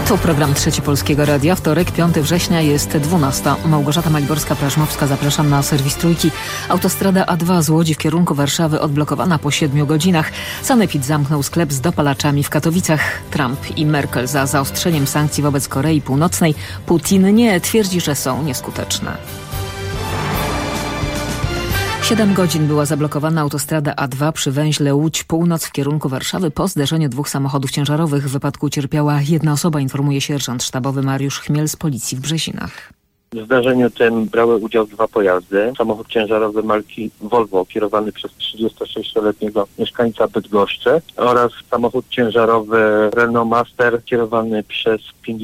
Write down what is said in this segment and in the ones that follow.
To program Trzeci Polskiego Radia. Wtorek, 5 września, jest 12. Małgorzata Maliborska-Praszmowska, zapraszam na serwis Trójki. Autostrada A2 z Łodzi w kierunku Warszawy odblokowana po 7 godzinach. Sanepid zamknął sklep z dopalaczami w Katowicach. Trump i Merkel za zaostrzeniem sankcji wobec Korei Północnej. Putin nie, twierdzi, że są nieskuteczne. 7 godzin była zablokowana autostrada A2 przy węźle Łódź Północ w kierunku Warszawy po zderzeniu dwóch samochodów ciężarowych. W wypadku ucierpiała jedna osoba, informuje sierżant sztabowy Mariusz Chmiel z policji w Brzezinach. W zdarzeniu tym brały udział 2 pojazdy. Samochód ciężarowy marki Volvo kierowany przez 36-letniego mieszkańca Bydgoszczy oraz samochód ciężarowy Renault Master kierowany przez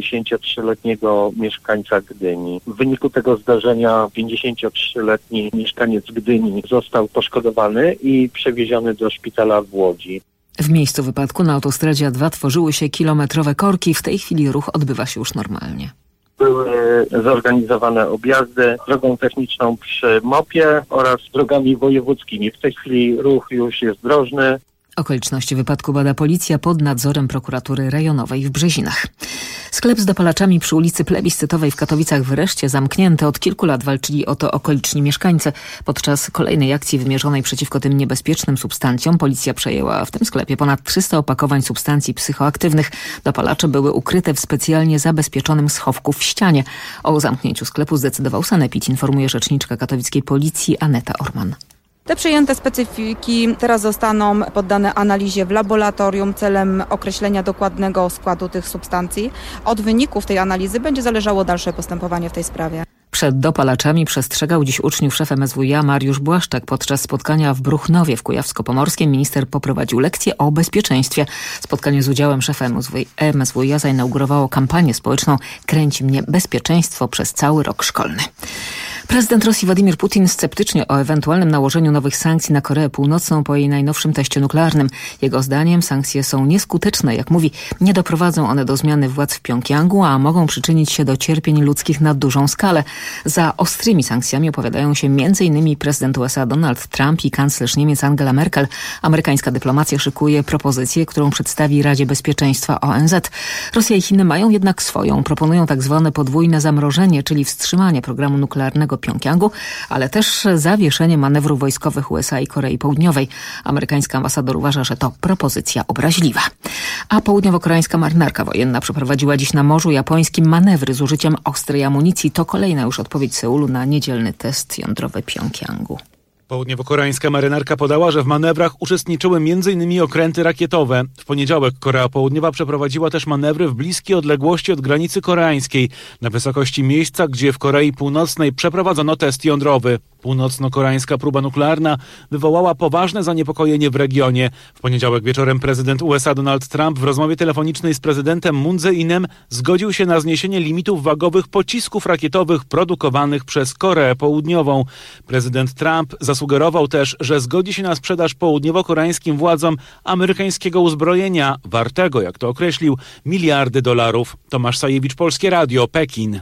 53-letniego mieszkańca Gdyni. W wyniku tego zdarzenia 53-letni mieszkaniec Gdyni został poszkodowany i przewieziony do szpitala w Łodzi. W miejscu wypadku na autostradzie A2 tworzyły się kilometrowe korki. W tej chwili ruch odbywa się już normalnie. Były zorganizowane objazdy drogą techniczną przy MOP-ie oraz drogami wojewódzkimi. W tej chwili ruch już jest drożny. Okoliczności wypadku bada policja pod nadzorem prokuratury rejonowej w Brzezinach. Sklep z dopalaczami przy ulicy Plebiscytowej w Katowicach wreszcie zamknięty. Od kilku lat walczyli o to okoliczni mieszkańcy. Podczas kolejnej akcji wymierzonej przeciwko tym niebezpiecznym substancjom policja przejęła w tym sklepie ponad 300 opakowań substancji psychoaktywnych. Dopalacze były ukryte w specjalnie zabezpieczonym schowku w ścianie. O zamknięciu sklepu zdecydował sanepid, informuje rzeczniczka katowickiej policji Aneta Orman. Te przyjęte specyfiki teraz zostaną poddane analizie w laboratorium celem określenia dokładnego składu tych substancji. Od wyników tej analizy będzie zależało dalsze postępowanie w tej sprawie. Przed dopalaczami przestrzegał dziś uczniów szef MSWiA Mariusz Błaszczak. Podczas spotkania w Bruchnowie w Kujawsko-Pomorskiem minister poprowadził lekcję o bezpieczeństwie. Spotkanie z udziałem szefa MSWiA zainaugurowało kampanię społeczną „Kręci mnie bezpieczeństwo” przez cały rok szkolny. Prezydent Rosji Władimir Putin sceptycznie o ewentualnym nałożeniu nowych sankcji na Koreę Północną po jej najnowszym teście nuklearnym. Jego zdaniem sankcje są nieskuteczne. Jak mówi, nie doprowadzą one do zmiany władz w Pjongjangu, a mogą przyczynić się do cierpień ludzkich na dużą skalę. Za ostrymi sankcjami opowiadają się m.in. prezydent USA Donald Trump i kanclerz Niemiec Angela Merkel. Amerykańska dyplomacja szykuje propozycję, którą przedstawi Radzie Bezpieczeństwa ONZ. Rosja i Chiny mają jednak swoją. Proponują tak zwane podwójne zamrożenie, czyli wstrzymanie programu nuklearnego Pjongjangu, ale też zawieszenie manewrów wojskowych USA i Korei Południowej. Amerykański ambasador uważa, że to propozycja obraźliwa. A południowo-koreańska marynarka wojenna przeprowadziła dziś na Morzu Japońskim manewry z użyciem ostrej amunicji. To kolejna już odpowiedź Seulu na niedzielny test jądrowy Pjongjangu. Południowo-koreańska marynarka podała, że w manewrach uczestniczyły m.in. okręty rakietowe. W poniedziałek Korea Południowa przeprowadziła też manewry w bliskiej odległości od granicy koreańskiej, na wysokości miejsca, gdzie w Korei Północnej przeprowadzono test jądrowy. Północno-koreańska próba nuklearna wywołała poważne zaniepokojenie w regionie. W poniedziałek wieczorem prezydent USA Donald Trump w rozmowie telefonicznej z prezydentem Moon Jae-inem zgodził się na zniesienie limitów wagowych pocisków rakietowych produkowanych przez Koreę Południową. Prezydent Trump zasugerował też, że zgodzi się na sprzedaż południowo-koreańskim władzom amerykańskiego uzbrojenia, wartego, jak to określił, miliardy dolarów. Tomasz Sajewicz, Polskie Radio, Pekin.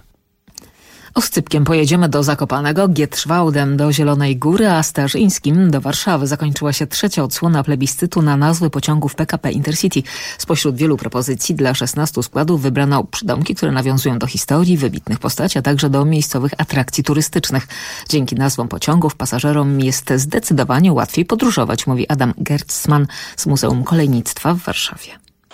Oscypkiem pojedziemy do Zakopanego, Gietrzwałdem do Zielonej Góry, a Starzyńskim do Warszawy. Zakończyła się trzecia odsłona plebiscytu na nazwy pociągów PKP Intercity. Spośród wielu propozycji dla 16 składów wybrano przydomki, które nawiązują do historii, wybitnych postaci, a także do miejscowych atrakcji turystycznych. Dzięki nazwom pociągów pasażerom jest zdecydowanie łatwiej podróżować, mówi Adam Gertzman z Muzeum Kolejnictwa w Warszawie.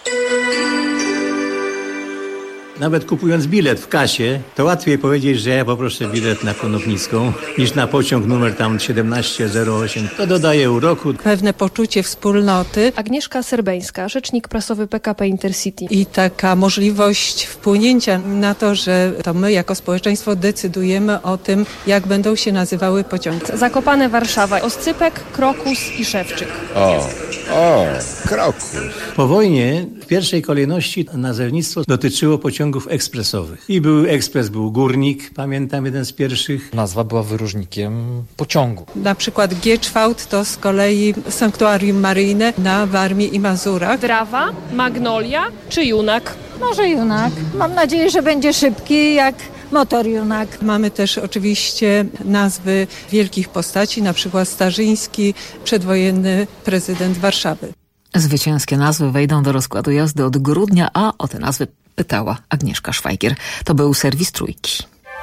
Nawet kupując bilet w kasie, to łatwiej powiedzieć, że ja poproszę bilet na Konopnicką niż na pociąg numer tam 1708. To dodaje uroku. Pewne poczucie wspólnoty. Agnieszka Serbeńska, rzecznik prasowy PKP Intercity. I taka możliwość wpłynięcia na to, że to my jako społeczeństwo decydujemy o tym, jak będą się nazywały pociągi. Zakopane, Warszawa, Oscypek, Krokus i Szewczyk. Krokus. Po wojnie w pierwszej kolejności nazewnictwo dotyczyło pociągów ekspresowych. I był Górnik, pamiętam, jeden z pierwszych. Nazwa była wyróżnikiem pociągu. Na przykład Gieczwałd to z kolei sanktuarium maryjne na Warmii i Mazurach. Drawa, Magnolia czy Junak? Może Junak. Mam nadzieję, że będzie szybki jak motor Junak. Mamy też oczywiście nazwy wielkich postaci, na przykład Starzyński, przedwojenny prezydent Warszawy. Zwycięskie nazwy wejdą do rozkładu jazdy od grudnia, a o te nazwy Pytała Agnieszka Szwajgier. To był serwis Trójki.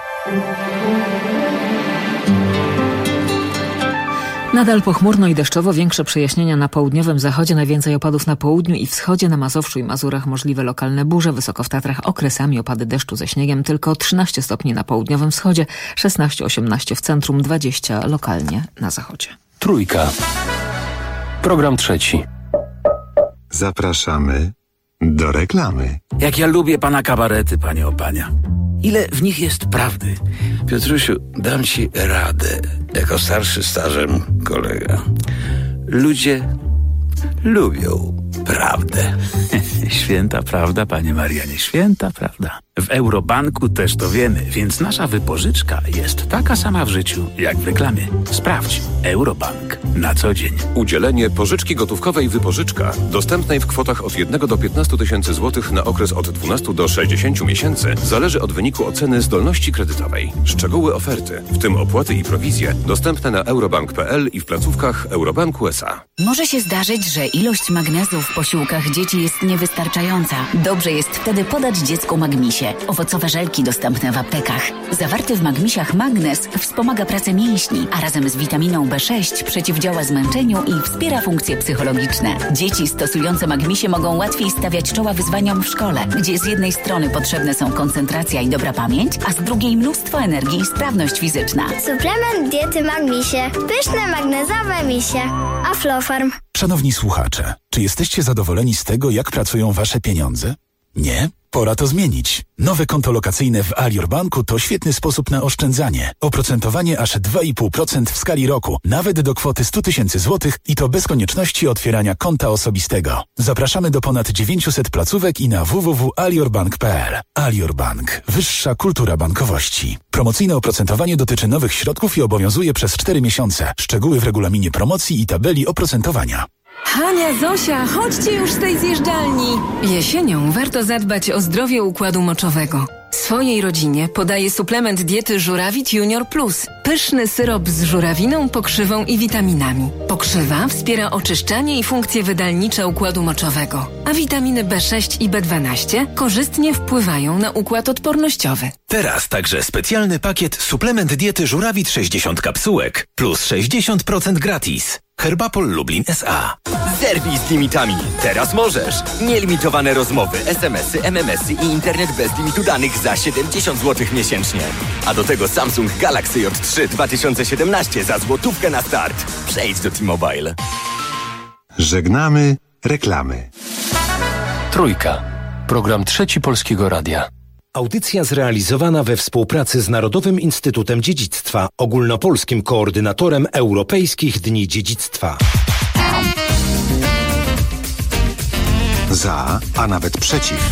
Nadal pochmurno i deszczowo, większe przejaśnienia na południowym zachodzie, najwięcej opadów na południu i wschodzie, na Mazowszu i Mazurach możliwe lokalne burze, wysoko w Tatrach okresami opady deszczu ze śniegiem, tylko 13 stopni na południowym wschodzie, 16-18 w centrum, 20 lokalnie na zachodzie. Trójka. Program trzeci. Zapraszamy do reklamy. Jak ja lubię pana kabarety, panie Opania. Ile w nich jest prawdy? Piotrusiu, dam ci radę, jako starszy stażem kolega. Ludzie lubią prawdę. Święta prawda, panie Marianie, święta prawda. W Eurobanku też to wiemy, więc nasza wypożyczka jest taka sama w życiu, jak w reklamie. Sprawdź. Eurobank. Na co dzień. Udzielenie pożyczki gotówkowej Wypożyczka, dostępnej w kwotach od 1 do 15 tysięcy złotych na okres od 12 do 60 miesięcy, zależy od wyniku oceny zdolności kredytowej. Szczegóły oferty, w tym opłaty i prowizje, dostępne na eurobank.pl i w placówkach Eurobanku S.A. Może się zdarzyć, że ilość magnezu w posiłkach dzieci jest niewystarczająca. Dobrze jest wtedy podać dziecku Magmisie. Owocowe żelki dostępne w aptekach. Zawarty w Magmisiach magnez wspomaga pracę mięśni, a razem z witaminą B6 przeciwdziała zmęczeniu i wspiera funkcje psychologiczne. Dzieci stosujące Magmisie mogą łatwiej stawiać czoła wyzwaniom w szkole, gdzie z jednej strony potrzebne są koncentracja i dobra pamięć, a z drugiej mnóstwo energii i sprawność fizyczna. Suplement diety Magmisie. Pyszne magnezowe misie. Aflofarm. Szanowni słuchacze, czy jesteście zadowoleni z tego, jak pracują wasze pieniądze? Nie? Pora to zmienić. Nowe konto lokacyjne w Alior Banku to świetny sposób na oszczędzanie. Oprocentowanie aż 2,5% w skali roku, nawet do kwoty 100 tysięcy złotych i to bez konieczności otwierania konta osobistego. Zapraszamy do ponad 900 placówek i na www.aliorbank.pl. Alior Bank. Wyższa kultura bankowości. Promocyjne oprocentowanie dotyczy nowych środków i obowiązuje przez 4 miesiące. Szczegóły w regulaminie promocji i tabeli oprocentowania. Hania, Zosia, chodźcie już z tej zjeżdżalni. Jesienią warto zadbać o zdrowie układu moczowego. Swojej rodzinie podaję suplement diety Żurawit Junior Plus. Pyszny syrop z żurawiną, pokrzywą i witaminami. Pokrzywa wspiera oczyszczanie i funkcje wydalnicze układu moczowego, a witaminy B6 i B12 korzystnie wpływają na układ odpornościowy. Teraz także specjalny pakiet suplement diety Żurawit 60 kapsułek plus 60% gratis. Herbapol Lublin S.A. Zerwij z limitami. Teraz możesz. Nielimitowane rozmowy, SMS-y, MMS-y i internet bez limitu danych za 70 zł miesięcznie. A do tego Samsung Galaxy J3 2017 za złotówkę na start. Przejdź do T-Mobile. Żegnamy reklamy. Trójka. Program trzeci Polskiego Radia. Audycja zrealizowana we współpracy z Narodowym Instytutem Dziedzictwa, ogólnopolskim koordynatorem Europejskich Dni Dziedzictwa. Za, a nawet przeciw.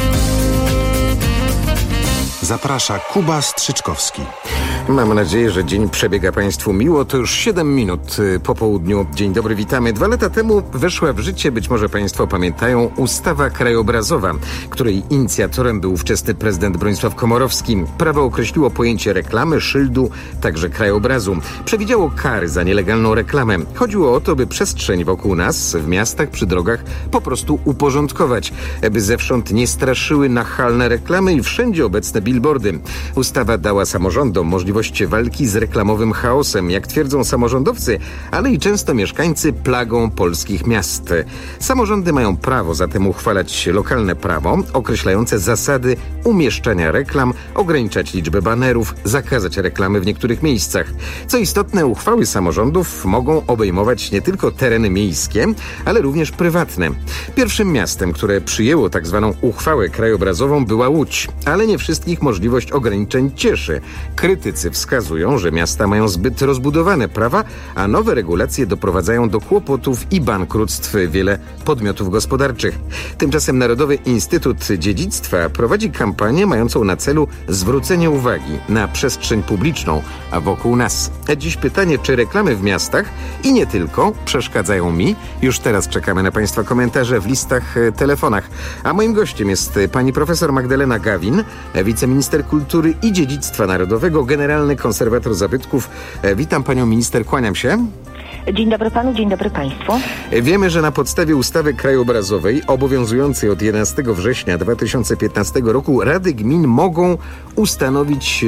Zaprasza Kuba Strzyczkowski. Mam nadzieję, że dzień przebiega Państwu miło. To już 7 minut po południu. Dzień dobry, witamy. 2 lata temu weszła w życie, być może Państwo pamiętają, ustawa krajobrazowa, której inicjatorem był ówczesny prezydent Bronisław Komorowski. Prawo określiło pojęcie reklamy, szyldu, także krajobrazu. Przewidziało kary za nielegalną reklamę. Chodziło o to, by przestrzeń wokół nas, w miastach, przy drogach, po prostu uporządkować, by zewsząd nie straszyły nachalne reklamy i wszędzie obecne billboardy. Ustawa dała samorządom możliwość walki z reklamowym chaosem, jak twierdzą samorządowcy, ale i często mieszkańcy, plagą polskich miast. Samorządy mają prawo zatem uchwalać lokalne prawo określające zasady umieszczania reklam, ograniczać liczbę banerów, zakazać reklamy w niektórych miejscach. Co istotne, uchwały samorządów mogą obejmować nie tylko tereny miejskie, ale również prywatne. Pierwszym miastem, które przyjęło tak zwaną uchwałę krajobrazową, była Łódź, ale nie wszystkich możliwość ograniczeń cieszy. Krytycy wskazują, że miasta mają zbyt rozbudowane prawa, a nowe regulacje doprowadzają do kłopotów i bankructw wiele podmiotów gospodarczych. Tymczasem Narodowy Instytut Dziedzictwa prowadzi kampanię mającą na celu zwrócenie uwagi na przestrzeń publiczną, a wokół nas. Dziś pytanie, czy reklamy w miastach i nie tylko przeszkadzają mi? Już teraz czekamy na Państwa komentarze w listach, telefonach. A moim gościem jest pani profesor Magdalena Gawin, wiceminister kultury i dziedzictwa narodowego, generalny konserwator zabytków. Witam panią minister, kłaniam się. Dzień dobry panu, dzień dobry państwu. Wiemy, że na podstawie ustawy krajobrazowej obowiązującej od 11 września 2015 roku Rady Gmin mogą ustanowić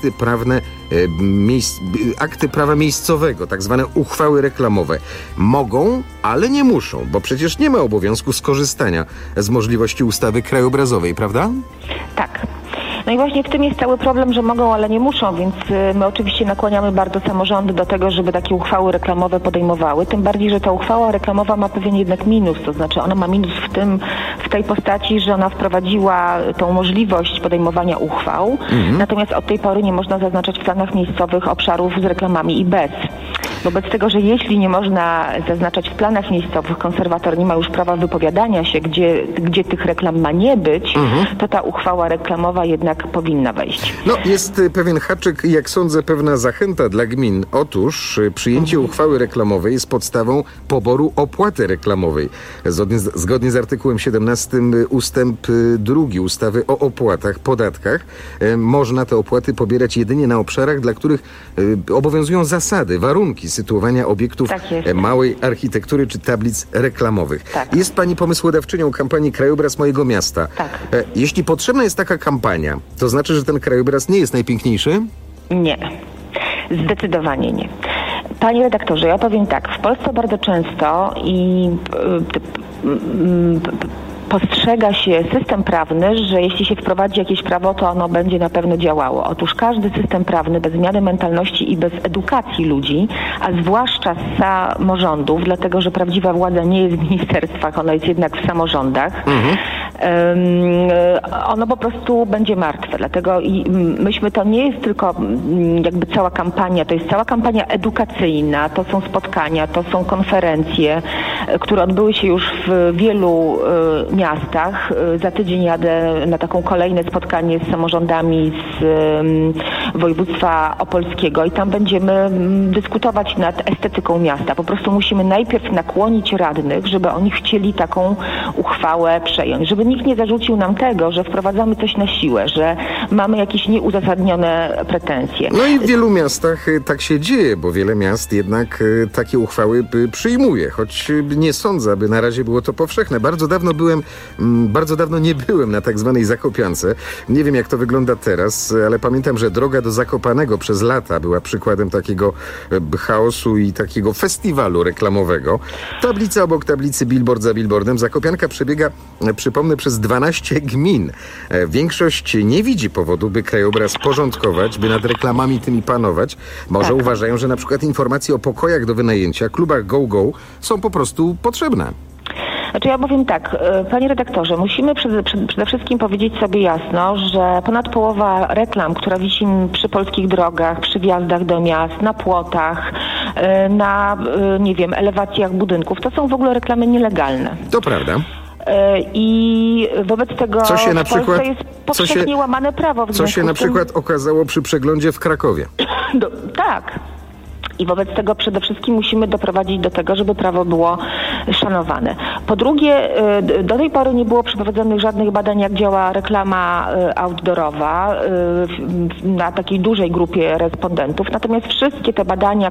akty prawa miejscowego, tak zwane uchwały reklamowe. Mogą, ale nie muszą, bo przecież nie ma obowiązku skorzystania z możliwości ustawy krajobrazowej, prawda? Tak. No i właśnie w tym jest cały problem, że mogą, ale nie muszą, więc my oczywiście nakłaniamy bardzo samorządy do tego, żeby takie uchwały reklamowe podejmowały. Tym bardziej, że ta uchwała reklamowa ma pewien jednak minus, to znaczy ona ma minus w tej postaci, że ona wprowadziła tą możliwość podejmowania uchwał, natomiast od tej pory nie można zaznaczać w planach miejscowych obszarów z reklamami i bez. Wobec tego, że jeśli nie można zaznaczać w planach miejscowych, konserwator nie ma już prawa wypowiadania się, gdzie tych reklam ma nie być, to ta uchwała reklamowa jednak powinna wejść. No, jest pewien haczyk i jak sądzę pewna zachęta dla gmin. Otóż przyjęcie uchwały reklamowej jest podstawą poboru opłaty reklamowej. Zgodnie z artykułem 17 ustęp 2 ustawy o opłatach, podatkach, można te opłaty pobierać jedynie na obszarach, dla których obowiązują zasady, warunki sytuowania obiektów małej architektury czy tablic reklamowych. Tak. Jest pani pomysłodawczynią kampanii Krajobraz Mojego Miasta. Tak. Jeśli potrzebna jest taka kampania, to znaczy, że ten krajobraz nie jest najpiękniejszy? Nie. Zdecydowanie nie. Panie redaktorze, ja powiem tak. W Polsce bardzo często postrzega się system prawny, że jeśli się wprowadzi jakieś prawo, to ono będzie na pewno działało. Otóż każdy system prawny bez zmiany mentalności i bez edukacji ludzi, a zwłaszcza z samorządów, dlatego że prawdziwa władza nie jest w ministerstwach, ona jest jednak w samorządach, ono po prostu będzie martwe. Dlatego to nie jest tylko jakby cała kampania, to jest cała kampania edukacyjna, to są spotkania, to są konferencje, które odbyły się już w wielu miastach. Za tydzień jadę na taką kolejne spotkanie z samorządami z województwa opolskiego i tam będziemy dyskutować nad estetyką miasta. Po prostu musimy najpierw nakłonić radnych, żeby oni chcieli taką uchwałę przejąć. Żeby nikt nie zarzucił nam tego, że wprowadzamy coś na siłę, że mamy jakieś nieuzasadnione pretensje. No i w wielu miastach tak się dzieje, bo wiele miast jednak takie uchwały przyjmuje, choć nie sądzę, aby na razie było to powszechne. Bardzo dawno nie byłem na tak zwanej Zakopiance. Nie wiem, jak to wygląda teraz, ale pamiętam, że droga do Zakopanego przez lata była przykładem takiego chaosu i takiego festiwalu reklamowego. Tablica obok tablicy, billboard za billboardem. Zakopianka przebiega, przypomnę, przez 12 gmin. Większość nie widzi powodu, by krajobraz porządkować, by nad reklamami tymi panować. Może uważają, że na przykład informacje o pokojach do wynajęcia, klubach go-go są po prostu potrzebne. Znaczy ja powiem tak, panie redaktorze, musimy przede wszystkim powiedzieć sobie jasno, że ponad połowa reklam, która wisi przy polskich drogach, przy wjazdach do miast, na płotach, na, elewacjach budynków, to są w ogóle reklamy nielegalne. To prawda. I wobec tego w Polsce jest powszechnie łamane prawo. Co się na przykład okazało przy przeglądzie w Krakowie. Tak. I wobec tego przede wszystkim musimy doprowadzić do tego, żeby prawo było szanowane. Po drugie, do tej pory nie było przeprowadzonych żadnych badań, jak działa reklama outdoorowa na takiej dużej grupie respondentów. Natomiast wszystkie te badania,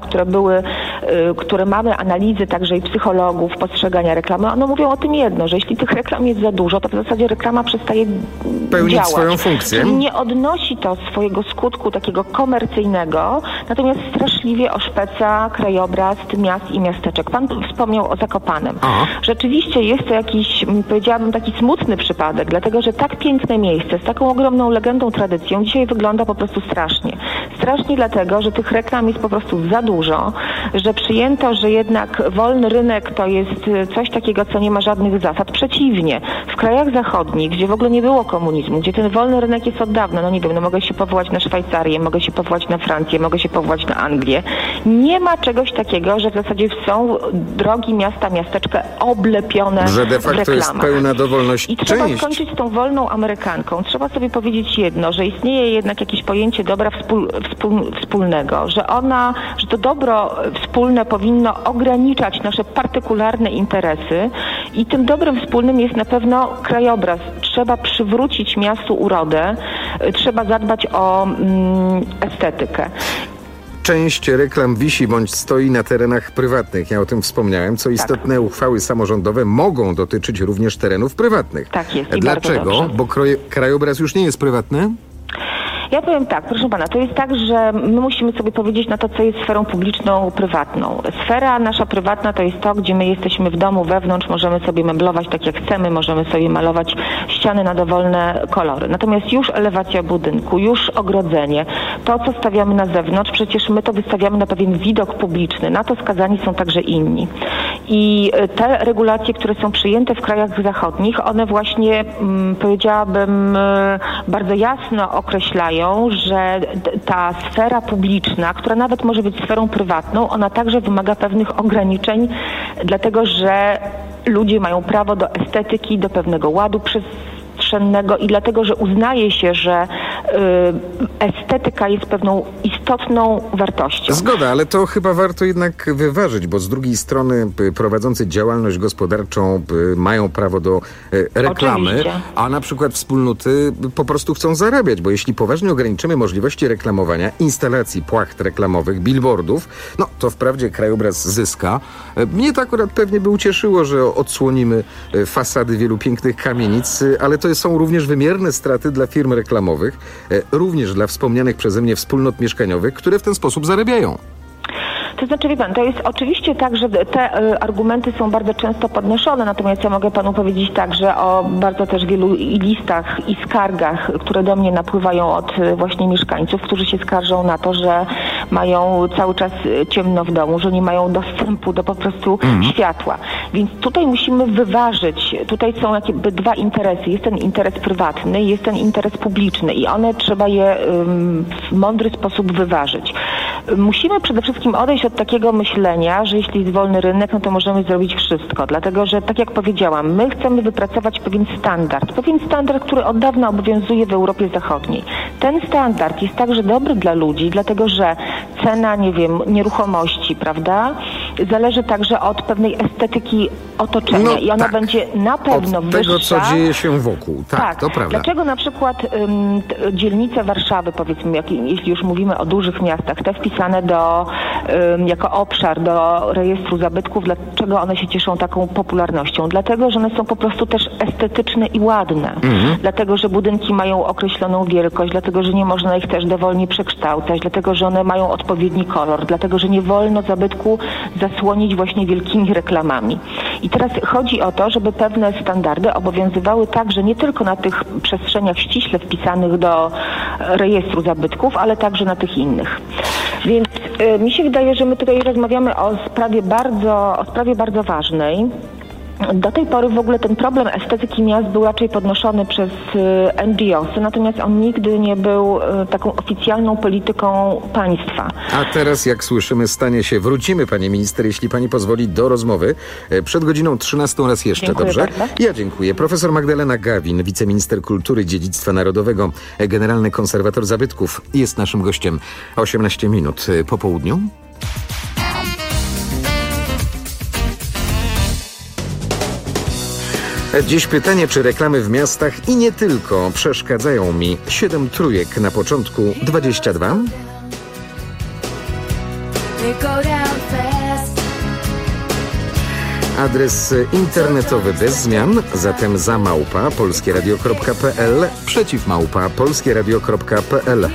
które mamy, analizy także i psychologów, postrzegania reklamy, one mówią o tym jedno, że jeśli tych reklam jest za dużo, to w zasadzie reklama przestaje pełnić działać. Swoją funkcję. Czyli nie odnosi to swojego skutku takiego komercyjnego, natomiast straszliwie oszpeca krajobraz miast i miasteczek. Pan wspomniał o Zakopanem. Rzeczywiście jest to jakiś, powiedziałabym, taki smutny przypadek, dlatego że tak piękne miejsce z taką ogromną legendą, tradycją dzisiaj wygląda po prostu strasznie. Strasznie dlatego, że tych reklam jest po prostu za dużo, że przyjęto, że jednak wolny rynek to jest coś takiego, co nie ma żadnych zasad. Przeciwnie, w krajach zachodnich, gdzie w ogóle nie było komunizmu, gdzie ten wolny rynek jest od dawna, mogę się powołać na Szwajcarię, mogę się powołać na Francję, mogę się powołać na Anglię. Nie ma czegoś takiego, że w zasadzie są drogi miasta, miasteczka oblepione że de facto reklamach. Jest pełna dowolność. I trzeba skończyć z tą wolną Amerykanką. Trzeba sobie powiedzieć jedno, że istnieje jednak jakieś pojęcie dobra wspólnego, że to dobro wspólne powinno ograniczać nasze partykularne interesy i tym dobrem wspólnym jest na pewno krajobraz. Trzeba przywrócić miastu urodę, trzeba zadbać o estetykę. część reklam wisi bądź stoi na terenach prywatnych. Ja o tym wspomniałem. Co istotne, uchwały samorządowe mogą dotyczyć również terenów prywatnych. Tak jest. Dlaczego? Bo krajobraz już nie jest prywatny? Ja powiem tak, proszę pana, to jest tak, że my musimy sobie powiedzieć na to, co jest sferą publiczną, prywatną. Sfera nasza prywatna to jest to, gdzie my jesteśmy w domu, wewnątrz, możemy sobie meblować tak jak chcemy, możemy sobie malować ściany na dowolne kolory. Natomiast już elewacja budynku, już ogrodzenie, to co stawiamy na zewnątrz, przecież my to wystawiamy na pewien widok publiczny. Na to skazani są także inni. I te regulacje, które są przyjęte w krajach zachodnich, one właśnie, powiedziałabym, bardzo jasno określają, że ta sfera publiczna, która nawet może być sferą prywatną, ona także wymaga pewnych ograniczeń, dlatego że ludzie mają prawo do estetyki, do pewnego ładu przestrzennego i dlatego, że uznaje się, że estetyka jest pewną istotną wartością. Zgoda, ale to chyba warto jednak wyważyć, bo z drugiej strony prowadzący działalność gospodarczą mają prawo do reklamy, oczywiście, a na przykład wspólnoty po prostu chcą zarabiać, bo jeśli poważnie ograniczymy możliwości reklamowania, instalacji płacht reklamowych, billboardów, no to wprawdzie krajobraz zyska. Mnie to akurat pewnie by ucieszyło, że odsłonimy fasady wielu pięknych kamienic, ale to są również wymierne straty dla firm reklamowych, również dla wspomnianych przeze mnie wspólnot mieszkaniowych, które w ten sposób zarabiają. To znaczy, wie pan, to jest oczywiście tak, że te argumenty są bardzo często podnoszone, natomiast ja mogę panu powiedzieć także o bardzo też wielu listach i skargach, które do mnie napływają od właśnie mieszkańców, którzy się skarżą na to, że mają cały czas ciemno w domu, że nie mają dostępu do po prostu światła. Więc tutaj musimy wyważyć, tutaj są jakby dwa interesy. Jest ten interes prywatny, jest ten interes publiczny i one trzeba je w mądry sposób wyważyć. Musimy przede wszystkim odejść od takiego myślenia, że jeśli jest wolny rynek, no to możemy zrobić wszystko. Dlatego, że tak jak powiedziałam, my chcemy wypracować pewien standard, który od dawna obowiązuje w Europie Zachodniej. Ten standard jest także dobry dla ludzi, dlatego, że cena, nie wiem, nieruchomości, prawda, zależy także od pewnej estetyki otoczenia i ona będzie na pewno od tego, wyższa. co dzieje się wokół. Tak, to prawda. Dlaczego na przykład dzielnice Warszawy, powiedzmy, jeśli już mówimy o dużych miastach, te wpisane jako obszar do rejestru zabytków, dlaczego one się cieszą taką popularnością? Dlatego, że one są po prostu też estetyczne i ładne. Dlatego, że budynki mają określoną wielkość, dlatego, że nie można ich też dowolnie przekształcać, dlatego, że one mają odpowiedni kolor, dlatego, że nie wolno zabytku zasłonić właśnie wielkimi reklamami. I teraz chodzi o to, żeby pewne standardy obowiązywały także nie tylko na tych przestrzeniach ściśle wpisanych do rejestru zabytków, ale także na tych innych. Więc mi się wydaje, że my tutaj rozmawiamy o sprawie bardzo ważnej. Do tej pory w ogóle ten problem estetyki miast był raczej podnoszony przez NGO-sy, natomiast on nigdy nie był taką oficjalną polityką państwa. A teraz, jak słyszymy, wrócimy, pani minister, jeśli pani pozwoli, do rozmowy. Przed godziną 13 raz jeszcze, dziękuję dobrze? Bardzo. Ja dziękuję. Profesor Magdalena Gawin, wiceminister kultury i dziedzictwa narodowego, generalny konserwator zabytków, jest naszym gościem. 18 minut po południu. Dziś pytanie, czy reklamy w miastach i nie tylko przeszkadzają mi? 7 trójek na początku, 22. Adres internetowy bez zmian, zatem za małpa polskieradio.pl, przeciw małpa polskieradio.pl.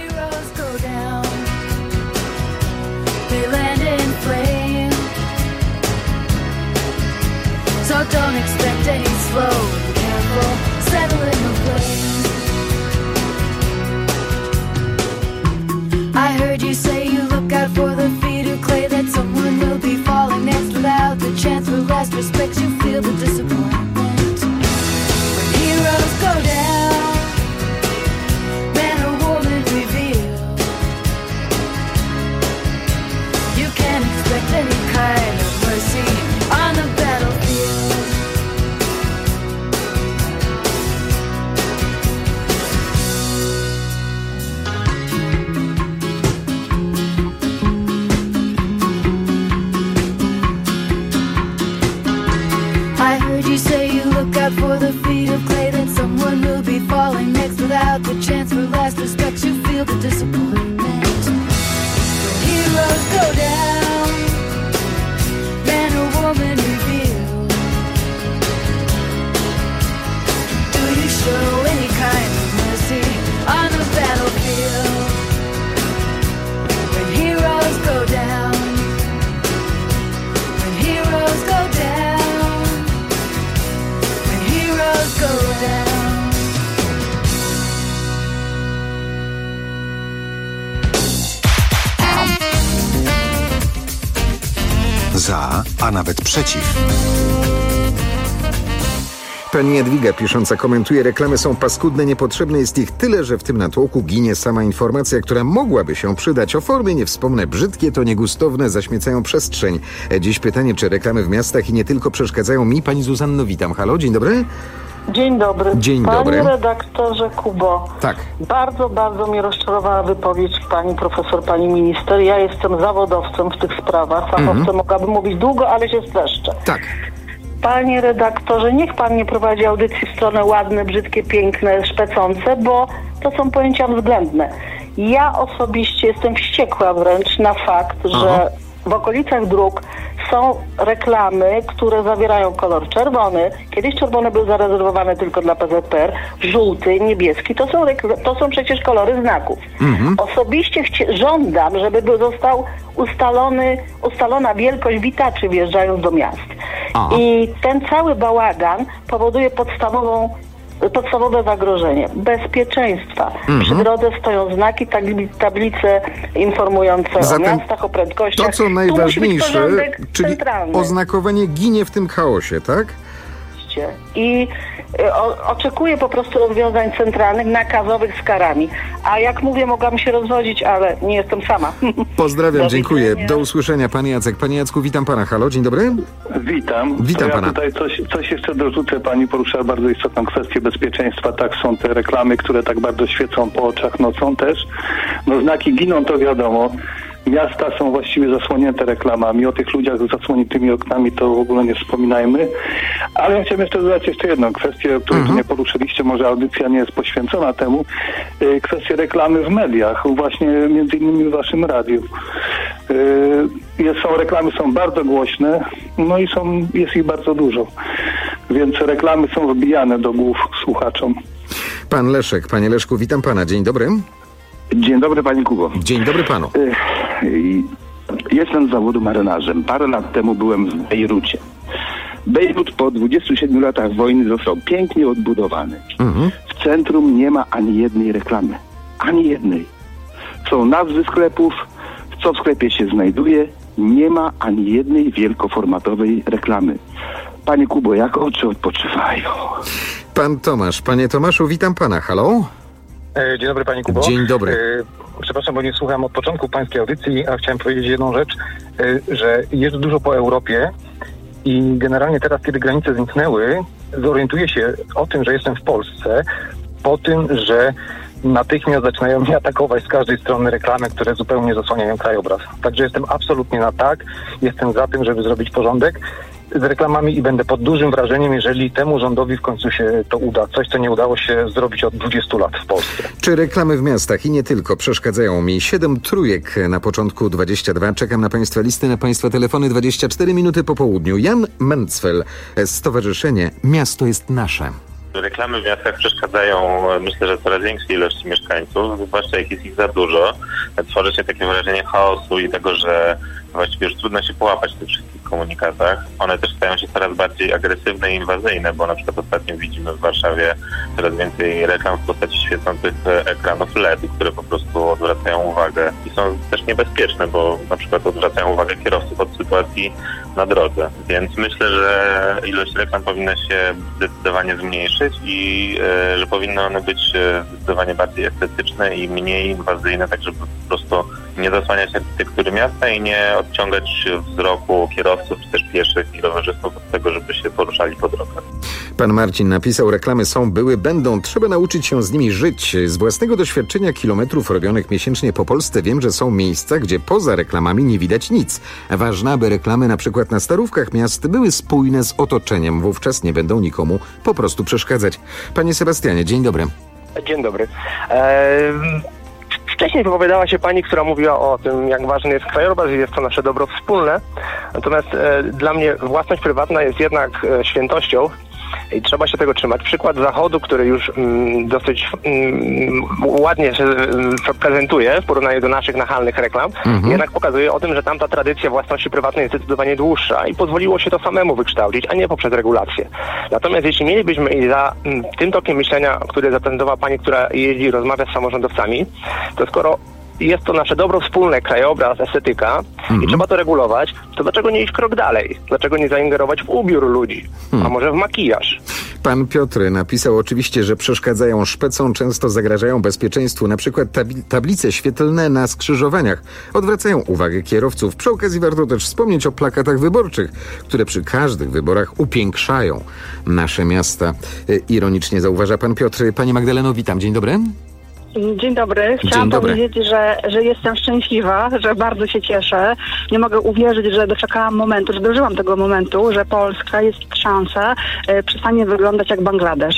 Respect, you feel the disappointment when heroes go down, man or woman reveal. You can't expect any kind of mercy on the battlefield. You say you look out for the feet of clay, that someone will be falling next without the chance for last respect. You feel the disappointment. When heroes go down, man or woman revealed. Do you show any kind of mercy on the battlefield? When heroes go down, when heroes go down, when heroes go down. Za, a nawet przeciw. Pani Jadwiga pisząca komentuje: reklamy są paskudne, niepotrzebne jest ich tyle, że w tym natłoku ginie sama informacja, która mogłaby się przydać. O formie nie wspomnę, brzydkie to niegustowne, zaśmiecają przestrzeń. Dziś pytanie, czy reklamy w miastach i nie tylko przeszkadzają mi. Pani Zuzanno, witam. Halo, dzień dobry. Dzień dobry. Dzień Panie dobry. redaktorze Kubo. Tak. Bardzo, bardzo mnie rozczarowała wypowiedź pani profesor, pani minister. Ja jestem zawodowcem w tych sprawach. Fachowcem mogłabym mówić długo, ale się streszczę. Tak. Panie redaktorze, niech pan nie prowadzi audycji w stronę ładne, brzydkie, piękne, szpecące, bo to są pojęcia względne. Ja osobiście jestem wściekła wręcz na fakt, że w okolicach dróg są reklamy, które zawierają kolor czerwony. Kiedyś czerwone były zarezerwowane tylko dla PZPR. Żółty, niebieski. To są przecież kolory znaków. Osobiście żądam, żeby został ustalona wielkość witaczy wjeżdżając do miast. I ten cały bałagan powoduje podstawowe zagrożenie bezpieczeństwa. Przy drodze stoją znaki, tablice informujące o miastach, o prędkościach. To, co najważniejsze, czyli centralny. oznakowanie ginie w tym chaosie, tak? I oczekuję po prostu rozwiązań centralnych, nakazowych z karami. A jak mówię, mogłam się rozwodzić, ale nie jestem sama. Pozdrawiam, dziękuję. Do usłyszenia, pan Jacek. Panie Jacku, witam pana. Halo, dzień dobry. Witam. Witam pana. Tutaj coś jeszcze dorzucę. Pani poruszyła bardzo istotną kwestię bezpieczeństwa. Tak, są te reklamy, które tak bardzo świecą po oczach nocą też. No znaki giną, to wiadomo. Miasta są właściwie zasłonięte reklamami. O tych ludziach z zasłoniętymi oknami to w ogóle nie wspominajmy. Ale ja chciałem jeszcze dodać jedną kwestię, o której tu nie poruszyliście. Może audycja nie jest poświęcona temu. Kwestię reklamy w mediach. Właśnie między innymi w waszym radiu. Reklamy są bardzo głośne. No i jest ich bardzo dużo. Więc reklamy są wbijane do głów słuchaczom. Pan Leszek. Panie Leszku, witam pana. Dzień dobry. Dzień dobry, panie Kubo. Dzień dobry panu. Jestem z zawodu marynarzem. Parę lat temu byłem w Bejrucie. Bejrut po 27 latach wojny został pięknie odbudowany. W centrum nie ma ani jednej reklamy. Ani jednej. Są nazwy sklepów, co w sklepie się znajduje. Nie ma ani jednej wielkoformatowej reklamy. Panie Kubo, jak oczy odpoczywają? Pan Tomasz. Panie Tomaszu, witam pana. Halo? Dzień dobry, panie Kubo. Dzień dobry. Przepraszam, bo nie słuchałem od początku pańskiej audycji, a chciałem powiedzieć jedną rzecz, że jest dużo po Europie i generalnie teraz, kiedy granice zniknęły, zorientuję się o tym, że jestem w Polsce, po tym, że natychmiast zaczynają mnie atakować z każdej strony reklamy, które zupełnie zasłaniają krajobraz. Także jestem absolutnie na tak, jestem za tym, żeby zrobić porządek z reklamami i będę pod dużym wrażeniem, jeżeli temu rządowi w końcu się to uda. Coś, co nie udało się zrobić od 20 lat w Polsce. Czy reklamy w miastach i nie tylko przeszkadzają mi? 7 trójek na początku 22. Czekam na państwa listy, na państwa telefony. 24 minuty po południu. Jan Mencfel, Stowarzyszenie Miasto jest Nasze. Reklamy w miastach przeszkadzają, myślę, że coraz większej ilości mieszkańców, zwłaszcza jak jest ich za dużo. Tworzy się takie wrażenie chaosu i tego, że właściwie już trudno się połapać w tych wszystkich komunikatach. One też stają się coraz bardziej agresywne i inwazyjne, bo na przykład ostatnio widzimy w Warszawie coraz więcej reklam w postaci świecących ekranów LED, które po prostu odwracają uwagę i są też niebezpieczne, bo na przykład odwracają uwagę kierowców od sytuacji na drodze. Więc myślę, że ilość reklam powinna się zdecydowanie zmniejszyć i że powinny one być zdecydowanie bardziej estetyczne i mniej inwazyjne, tak żeby po prostu nie zasłaniać architektury miasta i nie odciągać wzroku kierowców czy też pieszych i rowerzystów od tego, żeby się poruszali po drogach. Pan Marcin napisał: reklamy są, były, będą. Trzeba nauczyć się z nimi żyć. Z własnego doświadczenia kilometrów robionych miesięcznie po Polsce wiem, że są miejsca, gdzie poza reklamami nie widać nic. Ważne, aby reklamy na przykład na starówkach miast były spójne z otoczeniem. Wówczas nie będą nikomu po prostu przeszkadzać. Panie Sebastianie, dzień dobry. Dzień dobry. Wcześniej wypowiadała się pani, która mówiła o tym, jak ważny jest krajobraz i jest to nasze dobro wspólne. Natomiast dla mnie własność prywatna jest jednak świętością i trzeba się tego trzymać. Przykład Zachodu, który już dosyć ładnie się prezentuje w porównaniu do naszych nachalnych reklam, jednak pokazuje o tym, że tamta tradycja własności prywatnej jest zdecydowanie dłuższa i pozwoliło się to samemu wykształcić, a nie poprzez regulacje. Natomiast jeśli mielibyśmy i za tym tokiem myślenia, który zaprezentowała pani, która jeździ i rozmawia z samorządowcami, to skoro jest to nasze dobro wspólne, krajobraz, estetyka i trzeba to regulować, to dlaczego nie iść krok dalej? Dlaczego nie zaingerować w ubiór ludzi? A może w makijaż? Pan Piotr napisał oczywiście, że przeszkadzają szpecom, często zagrażają bezpieczeństwu, na przykład tablice świetlne na skrzyżowaniach odwracają uwagę kierowców. Przy okazji warto też wspomnieć o plakatach wyborczych, które przy każdych wyborach upiększają nasze miasta. Ironicznie zauważa pan Piotr. Pani Magdaleno, witam. Dzień dobry. Dzień dobry. Chciałam powiedzieć, że jestem szczęśliwa, że bardzo się cieszę. Nie mogę uwierzyć, że doczekałam momentu, że dożyłam tego momentu, że Polska jest szansa, przestanie wyglądać jak Bangladesz.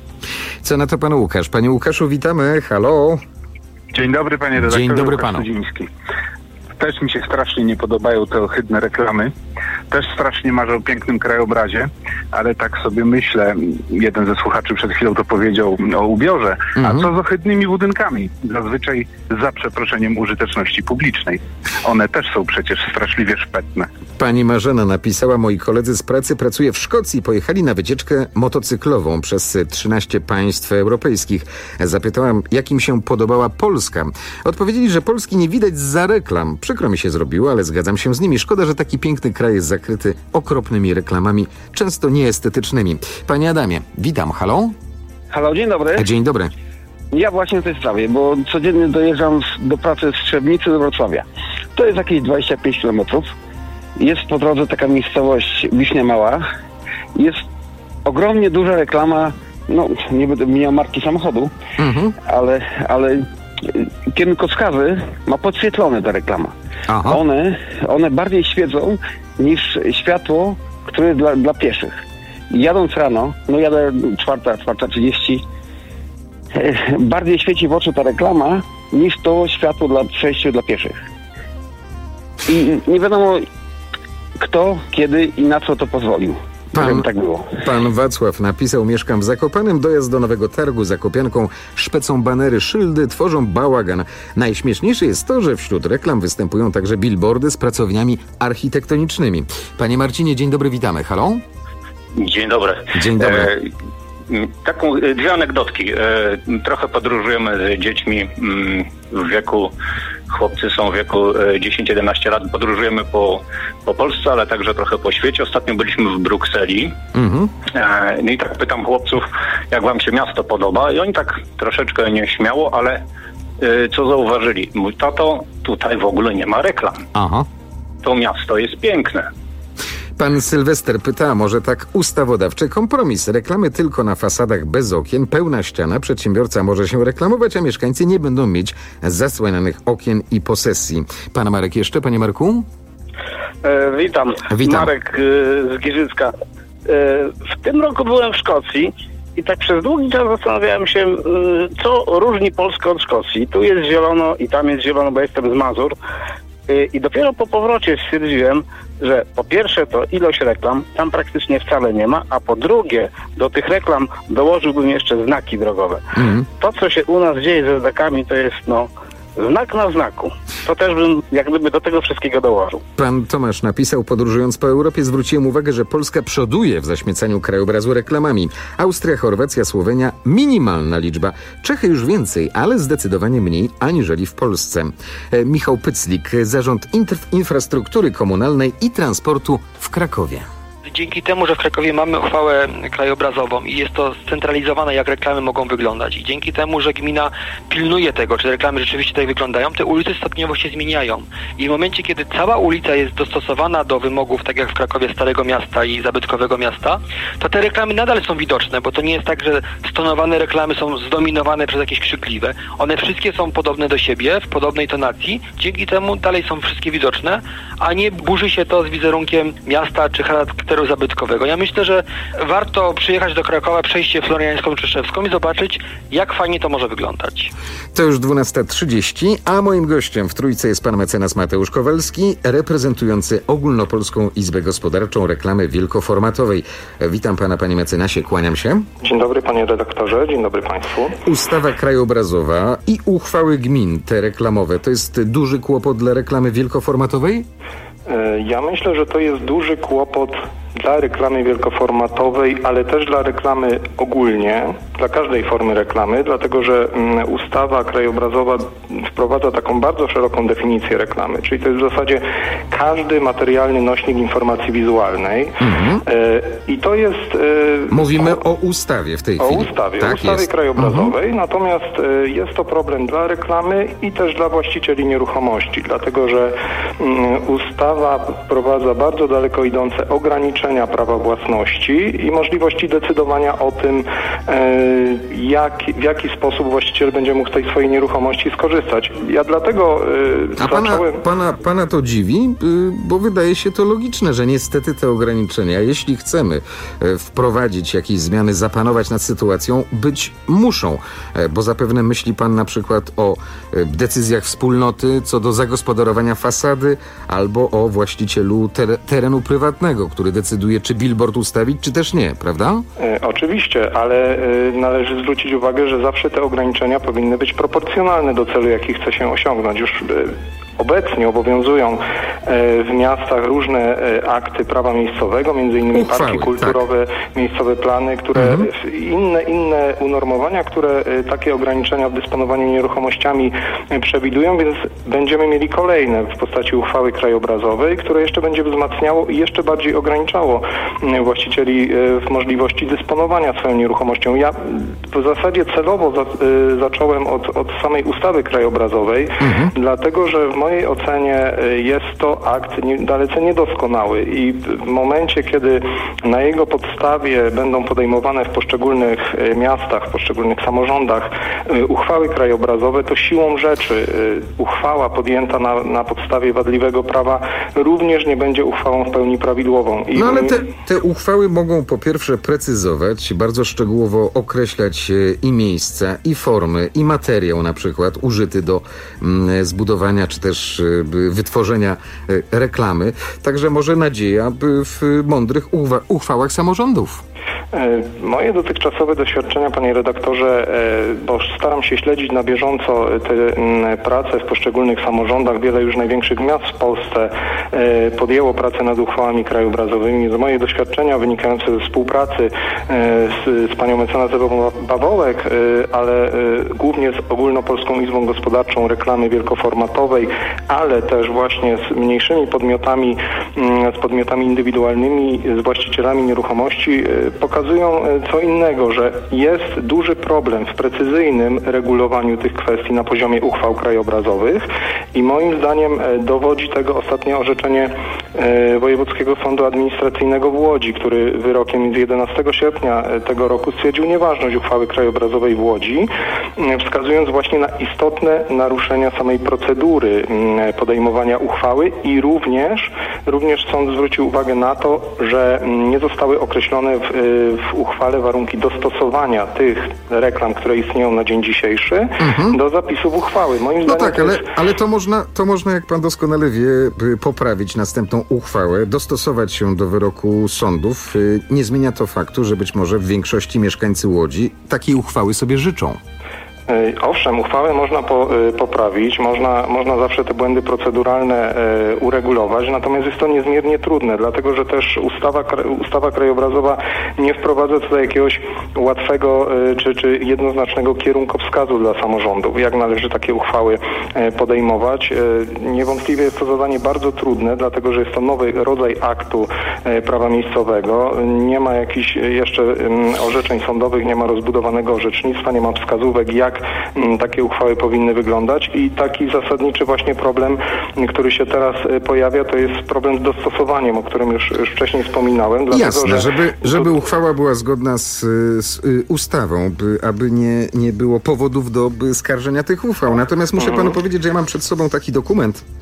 Co na to pan Łukasz? Panie Łukaszu, witamy. Halo. Dzień dobry, panie redaktorze. Dzień dobry Łukasz panu. Studziński. Też mi się strasznie nie podobają te ohydne reklamy. Też strasznie marzę o pięknym krajobrazie, ale tak sobie myślę, jeden ze słuchaczy przed chwilą to powiedział o ubiorze, a co z ohydnymi budynkami? Zazwyczaj za przeproszeniem użyteczności publicznej. One też są przecież straszliwie szpetne. Pani Marzena napisała, moi koledzy z pracy pracuje w Szkocji, pojechali na wycieczkę motocyklową przez 13 państw europejskich. Zapytałam, jak im się podobała Polska. Odpowiedzieli, że Polski nie widać zza reklam. Przykro mi się zrobiło, ale zgadzam się z nimi. Szkoda, że taki piękny kraj jest zakryty okropnymi reklamami, często nieestetycznymi. Panie Adamie, witam. Halo? Halo, dzień dobry. Dzień dobry. Ja właśnie w tej sprawie, bo codziennie dojeżdżam do pracy z Trzebnicy do Wrocławia. To jest jakieś 25 km. Jest po drodze taka miejscowość Wiśnia Mała. Jest ogromnie duża reklama, no nie będę miał marki samochodu, ale kierunkowskazy ma podświetlone ta reklama. One bardziej świecą niż światło, które jest dla pieszych. Jadąc rano, no jadę 4:30, bardziej świeci w oczy ta reklama niż to światło dla przejścia dla pieszych. I nie wiadomo kto, kiedy i na co to pozwolił. Żeby tak było. Pan Wacław napisał, mieszkam w Zakopanem, dojazd do Nowego Targu Zakopianką, szpecą banery, szyldy, tworzą bałagan. Najśmieszniejsze jest to, że wśród reklam występują także billboardy z pracowniami architektonicznymi. Panie Marcinie, dzień dobry, witamy. Halo? Dzień dobry. Dzień dobry. Dwie anegdotki. Trochę podróżujemy z dziećmi w wieku, chłopcy są w wieku 10-11 lat, podróżujemy po Polsce, ale także trochę po świecie. Ostatnio byliśmy w Brukseli. No i tak pytam chłopców, jak wam się miasto podoba? I oni tak troszeczkę nieśmiało, ale co zauważyli? Mój tato, tutaj w ogóle nie ma reklam. To miasto jest piękne. Pan Sylwester pyta, może tak ustawodawczy kompromis. Reklamy tylko na fasadach bez okien, pełna ściana. Przedsiębiorca może się reklamować, a mieszkańcy nie będą mieć zasłanianych okien i posesji. Pan Marek jeszcze, panie Marku? Witam. Marek z Giżycka. W tym roku byłem w Szkocji i tak przez długi czas zastanawiałem się, co różni Polskę od Szkocji. Tu jest zielono i tam jest zielono, bo jestem z Mazur. I dopiero po powrocie stwierdziłem, że po pierwsze to ilość reklam tam praktycznie wcale nie ma, a po drugie do tych reklam dołożyłbym jeszcze znaki drogowe. To, co się u nas dzieje ze znakami, to jest znak na znaku. To też bym jak gdyby do tego wszystkiego dołożył. Pan Tomasz napisał, podróżując po Europie zwróciłem uwagę, że Polska przoduje w zaśmiecaniu krajobrazu reklamami. Austria, Chorwacja, Słowenia minimalna liczba. Czechy już więcej, ale zdecydowanie mniej aniżeli w Polsce. Michał Pyclik, Zarząd Infrastruktury Komunalnej i Transportu w Krakowie. Dzięki temu, że w Krakowie mamy uchwałę krajobrazową i jest to scentralizowane, jak reklamy mogą wyglądać, i dzięki temu, że gmina pilnuje tego, czy reklamy rzeczywiście tak wyglądają, te ulice stopniowo się zmieniają. I w momencie, kiedy cała ulica jest dostosowana do wymogów, tak jak w Krakowie Starego Miasta i zabytkowego miasta, to te reklamy nadal są widoczne, bo to nie jest tak, że stonowane reklamy są zdominowane przez jakieś krzykliwe. One wszystkie są podobne do siebie, w podobnej tonacji, dzięki temu dalej są wszystkie widoczne, a nie burzy się to z wizerunkiem miasta czy charakterem charakteru zabytkowego. Ja myślę, że warto przyjechać do Krakowa, przejść się Floriańską czy Czyszewską i zobaczyć, jak fajnie to może wyglądać. To już 12:30, a moim gościem w Trójce jest pan mecenas Mateusz Kowalski, reprezentujący Ogólnopolską Izbę Gospodarczą Reklamy Wielkoformatowej. Witam pana, panie mecenasie, kłaniam się. Dzień dobry, panie redaktorze, dzień dobry państwu. Ustawa krajobrazowa i uchwały gmin, te reklamowe, to jest duży kłopot dla reklamy wielkoformatowej? Ja myślę, że to jest duży kłopot dla reklamy wielkoformatowej, ale też dla reklamy ogólnie, dla każdej formy reklamy, dlatego że ustawa krajobrazowa wprowadza taką bardzo szeroką definicję reklamy, czyli to jest w zasadzie każdy materialny nośnik informacji wizualnej. I to jest... Mówimy o ustawie w tej chwili. O ustawie krajobrazowej, natomiast jest to problem dla reklamy i też dla właścicieli nieruchomości, dlatego że ustawa wprowadza bardzo daleko idące ograniczenia prawa własności i możliwości decydowania o tym, w jaki sposób właściciel będzie mógł z tej swojej nieruchomości skorzystać. Ja dlatego zacząłem... Pana to dziwi, bo wydaje się to logiczne, że niestety te ograniczenia, jeśli chcemy wprowadzić jakieś zmiany, zapanować nad sytuacją, być muszą, bo zapewne myśli pan na przykład o decyzjach wspólnoty co do zagospodarowania fasady albo o właścicielu terenu prywatnego, który decyduje, czy billboard ustawić, czy też nie, prawda? Oczywiście, ale należy zwrócić uwagę, że zawsze te ograniczenia powinny być proporcjonalne do celu, jaki chce się osiągnąć. Już obecnie obowiązują w miastach różne akty prawa miejscowego, między innymi parki kulturowe, miejscowe plany, które inne unormowania, które takie ograniczenia w dysponowaniu nieruchomościami przewidują, więc będziemy mieli kolejne w postaci uchwały krajobrazowej, które jeszcze będzie wzmacniało i jeszcze bardziej ograniczało właścicieli w możliwości dysponowania swoją nieruchomością. Ja w zasadzie celowo zacząłem od samej ustawy krajobrazowej, dlatego że w mojej ocenie jest to akt dalece niedoskonały i w momencie, kiedy na jego podstawie będą podejmowane w poszczególnych miastach, w poszczególnych samorządach uchwały krajobrazowe, to siłą rzeczy uchwała podjęta na podstawie wadliwego prawa również nie będzie uchwałą w pełni prawidłową. No ale te uchwały mogą po pierwsze precyzować, bardzo szczegółowo określać i miejsca, i formy, i materiał na przykład użyty do zbudowania, czy też wytworzenia reklamy. Także może nadzieja w mądrych uchwałach samorządów. Moje dotychczasowe doświadczenia, panie redaktorze, bo staram się śledzić na bieżąco te prace w poszczególnych samorządach. Wiele już największych miast w Polsce podjęło pracę nad uchwałami krajobrazowymi. Z moje doświadczenia wynikające ze współpracy z panią mecenas Ewą Bawołek, ale głównie z Ogólnopolską Izbą Gospodarczą Reklamy Wielkoformatowej, ale też właśnie z mniejszymi podmiotami, z podmiotami indywidualnymi, z właścicielami nieruchomości, pokazują co innego, że jest duży problem w precyzyjnym regulowaniu tych kwestii na poziomie uchwał krajobrazowych i moim zdaniem dowodzi tego ostatnie orzeczenie Wojewódzkiego Sądu Administracyjnego w Łodzi, który wyrokiem z 11 sierpnia tego roku stwierdził nieważność uchwały krajobrazowej w Łodzi, wskazując właśnie na istotne naruszenia samej procedury podejmowania uchwały i również sąd zwrócił uwagę na to, że nie zostały określone w uchwale warunki dostosowania tych reklam, które istnieją na dzień dzisiejszy, do zapisów uchwały. Moim zdaniem tak, ale to można, jak pan doskonale wie, poprawić następną uchwałę, dostosować się do wyroku sądów. Nie zmienia to faktu, że być może w większości mieszkańcy Łodzi takiej uchwały sobie życzą. Owszem, uchwałę można poprawić, można zawsze te błędy proceduralne uregulować, natomiast jest to niezmiernie trudne, dlatego że też ustawa krajobrazowa nie wprowadza tutaj jakiegoś łatwego czy jednoznacznego kierunkowskazu dla samorządów, jak należy takie uchwały podejmować. Niewątpliwie jest to zadanie bardzo trudne, dlatego że jest to nowy rodzaj aktu prawa miejscowego. Nie ma jakichś jeszcze orzeczeń sądowych, nie ma rozbudowanego orzecznictwa, nie ma wskazówek, jak takie uchwały powinny wyglądać i taki zasadniczy właśnie problem, który się teraz pojawia, to jest problem z dostosowaniem, o którym już wcześniej wspominałem. Dlatego, jasne, żeby uchwała była zgodna z ustawą, aby nie było powodów do skarżenia tych uchwał. Natomiast muszę panu powiedzieć, że ja mam przed sobą taki dokument,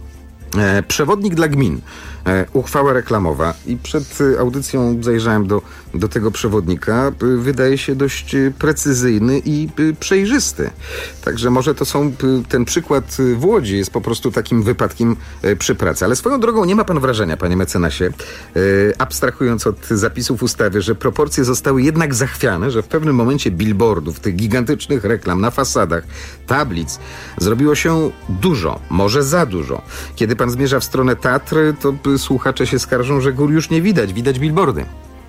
Przewodnik dla gmin. Uchwała reklamowa i przed audycją zajrzałem do tego przewodnika. Wydaje się dość precyzyjny i przejrzysty. Także może to są, ten przykład w Łodzi jest po prostu takim wypadkiem przy pracy. Ale swoją drogą nie ma pan wrażenia, panie mecenasie, abstrahując od zapisów ustawy, że proporcje zostały jednak zachwiane, że w pewnym momencie billboardów, tych gigantycznych reklam na fasadach, tablic zrobiło się dużo, może za dużo. Kiedy pan zmierza w stronę Tatr, to słuchacze się skarżą, że gór już nie widać. Widać billboardy.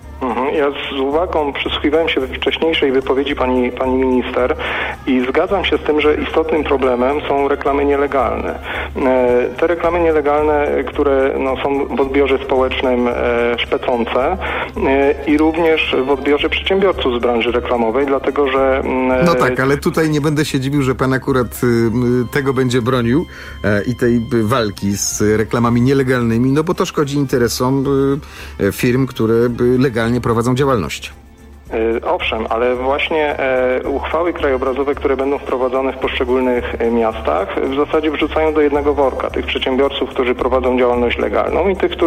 Ja z uwagą przysłuchiwałem się wcześniejszej wypowiedzi pani minister i zgadzam się z tym, że istotnym problemem są reklamy nielegalne. Te reklamy nielegalne, które są w odbiorze społecznym szpecące i również w odbiorze przedsiębiorców z branży reklamowej, dlatego że... No tak, ale tutaj nie będę się dziwił, że pan akurat tego będzie bronił i tej walki z reklamami nielegalnymi, no bo to szkodzi interesom firm, które legalnie prowadzą działalność. Owszem, ale właśnie uchwały krajobrazowe, które będą wprowadzone w poszczególnych miastach, w zasadzie wrzucają do jednego worka tych przedsiębiorców, którzy prowadzą działalność legalną i tych,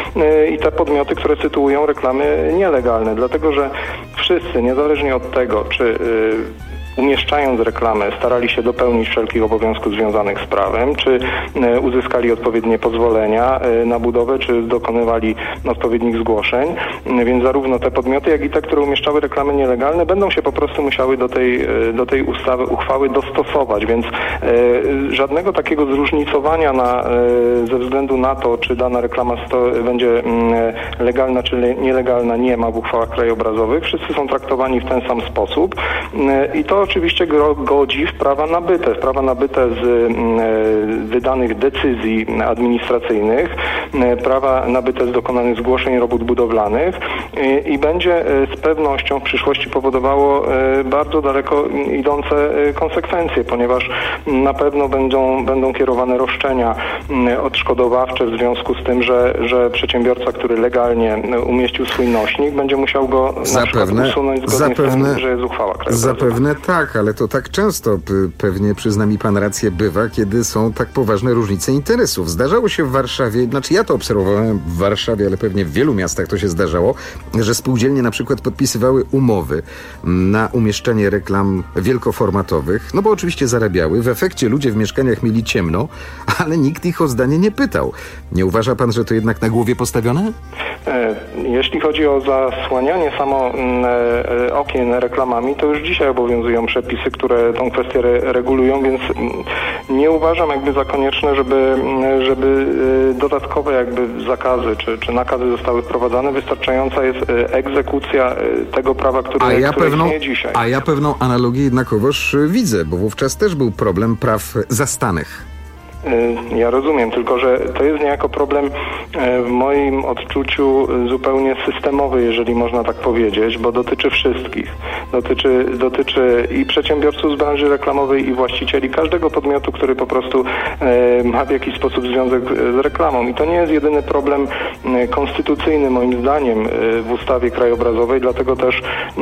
i te podmioty, które sytuują reklamy nielegalne. Dlatego, że wszyscy, niezależnie od tego, czy umieszczając reklamę, starali się dopełnić wszelkich obowiązków związanych z prawem, czy uzyskali odpowiednie pozwolenia na budowę, czy dokonywali odpowiednich zgłoszeń. Więc zarówno te podmioty, jak i te, które umieszczały reklamy nielegalne, będą się po prostu musiały do tej uchwały dostosować. Więc żadnego takiego zróżnicowania ze względu na to, czy dana reklama będzie legalna, czy nielegalna, nie ma w uchwałach krajobrazowych. Wszyscy są traktowani w ten sam sposób i to oczywiście godzi w prawa nabyte z wydanych decyzji administracyjnych, prawa nabyte z dokonanych zgłoszeń robót budowlanych i będzie z pewnością w przyszłości powodowało bardzo daleko idące konsekwencje, ponieważ na pewno będą kierowane roszczenia odszkodowawcze w związku z tym, że przedsiębiorca, który legalnie umieścił swój nośnik, będzie musiał go na przykład usunąć zgodnie z tym, że jest uchwała krajobrazowa. Zapewne tak, ale to tak często, pewnie przyzna mi pan rację, bywa, kiedy są tak poważne różnice interesów. Zdarzało się w Warszawie, znaczy ja to obserwowałem w Warszawie, ale pewnie w wielu miastach to się zdarzało, że spółdzielnie na przykład podpisywały umowy na umieszczenie reklam wielkoformatowych, no bo oczywiście zarabiały. W efekcie ludzie w mieszkaniach mieli ciemno, ale nikt ich o zdanie nie pytał. Nie uważa pan, że to jednak na głowie postawione? Jeśli chodzi o zasłanianie okien reklamami, to już dzisiaj obowiązują przepisy, które tą kwestię regulują, więc nie uważam za konieczne, żeby dodatkowe zakazy czy nakazy zostały wprowadzane. Wystarczająca jest egzekucja tego prawa, które istnieje dzisiaj. A ja pewną analogię jednakowoż widzę, bo wówczas też był problem praw zastanych. Ja rozumiem, tylko że to jest niejako problem w moim odczuciu zupełnie systemowy, jeżeli można tak powiedzieć, bo dotyczy wszystkich. Dotyczy i przedsiębiorców z branży reklamowej, i właścicieli każdego podmiotu, który po prostu ma w jakiś sposób związek z reklamą. I to nie jest jedyny problem konstytucyjny, moim zdaniem, w ustawie krajobrazowej, dlatego też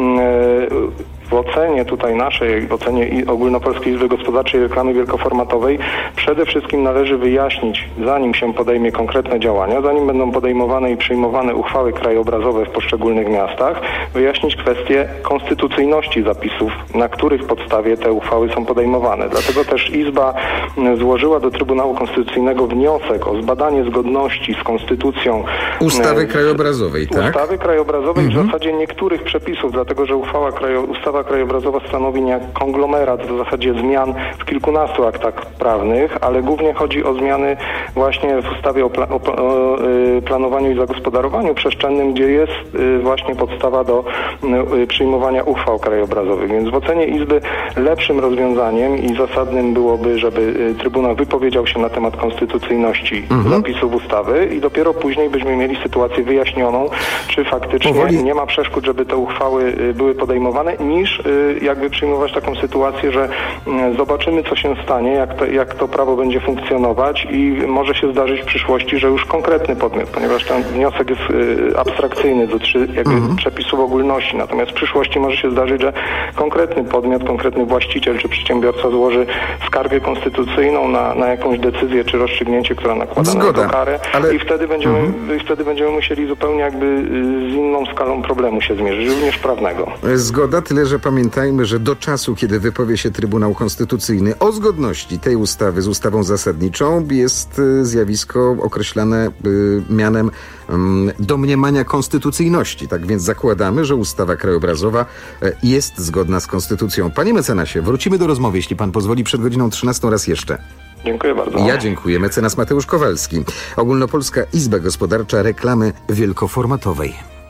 w ocenie tutaj naszej, w ocenie Ogólnopolskiej Izby Gospodarczej Reklamy Wielkoformatowej przede wszystkim należy wyjaśnić, zanim się podejmie konkretne działania, zanim będą podejmowane i przyjmowane uchwały krajobrazowe w poszczególnych miastach, wyjaśnić kwestię konstytucyjności zapisów, na których podstawie te uchwały są podejmowane. Dlatego też Izba złożyła do Trybunału Konstytucyjnego wniosek o zbadanie zgodności z konstytucją ustawy krajobrazowej, tak? Ustawy krajobrazowej w zasadzie niektórych przepisów, dlatego że ustawa krajobrazowa stanowi niejako konglomerat w zasadzie zmian w kilkunastu aktach prawnych, ale głównie chodzi o zmiany właśnie w ustawie o planowaniu i zagospodarowaniu przestrzennym, gdzie jest właśnie podstawa do przyjmowania uchwał krajobrazowych. Więc w ocenie Izby lepszym rozwiązaniem i zasadnym byłoby, żeby Trybunał wypowiedział się na temat konstytucyjności zapisów ustawy i dopiero później byśmy mieli sytuację wyjaśnioną, czy faktycznie nie ma przeszkód, żeby te uchwały były podejmowane, niż niż jakby przyjmować taką sytuację, że zobaczymy, co się stanie, jak to prawo będzie funkcjonować i może się zdarzyć w przyszłości, że już konkretny podmiot, ponieważ ten wniosek jest abstrakcyjny, dotyczy jakby przepisów ogólności, natomiast w przyszłości może się zdarzyć, że konkretny podmiot, konkretny właściciel czy przedsiębiorca złoży skargę konstytucyjną na jakąś decyzję czy rozstrzygnięcie, która nakłada na to karę, i wtedy będziemy musieli zupełnie jakby z inną skalą problemu się zmierzyć, również prawnego. Zgoda, tyle że pamiętajmy, że do czasu, kiedy wypowie się Trybunał Konstytucyjny o zgodności tej ustawy z ustawą zasadniczą, jest zjawisko określane mianem domniemania konstytucyjności. Tak więc zakładamy, że ustawa krajobrazowa jest zgodna z konstytucją. Panie mecenasie, wrócimy do rozmowy, jeśli pan pozwoli, przed godziną 13 raz jeszcze. Dziękuję bardzo. Ja dziękuję. Mecenas Mateusz Kowalski. Ogólnopolska Izba Gospodarcza Reklamy Wielkoformatowej.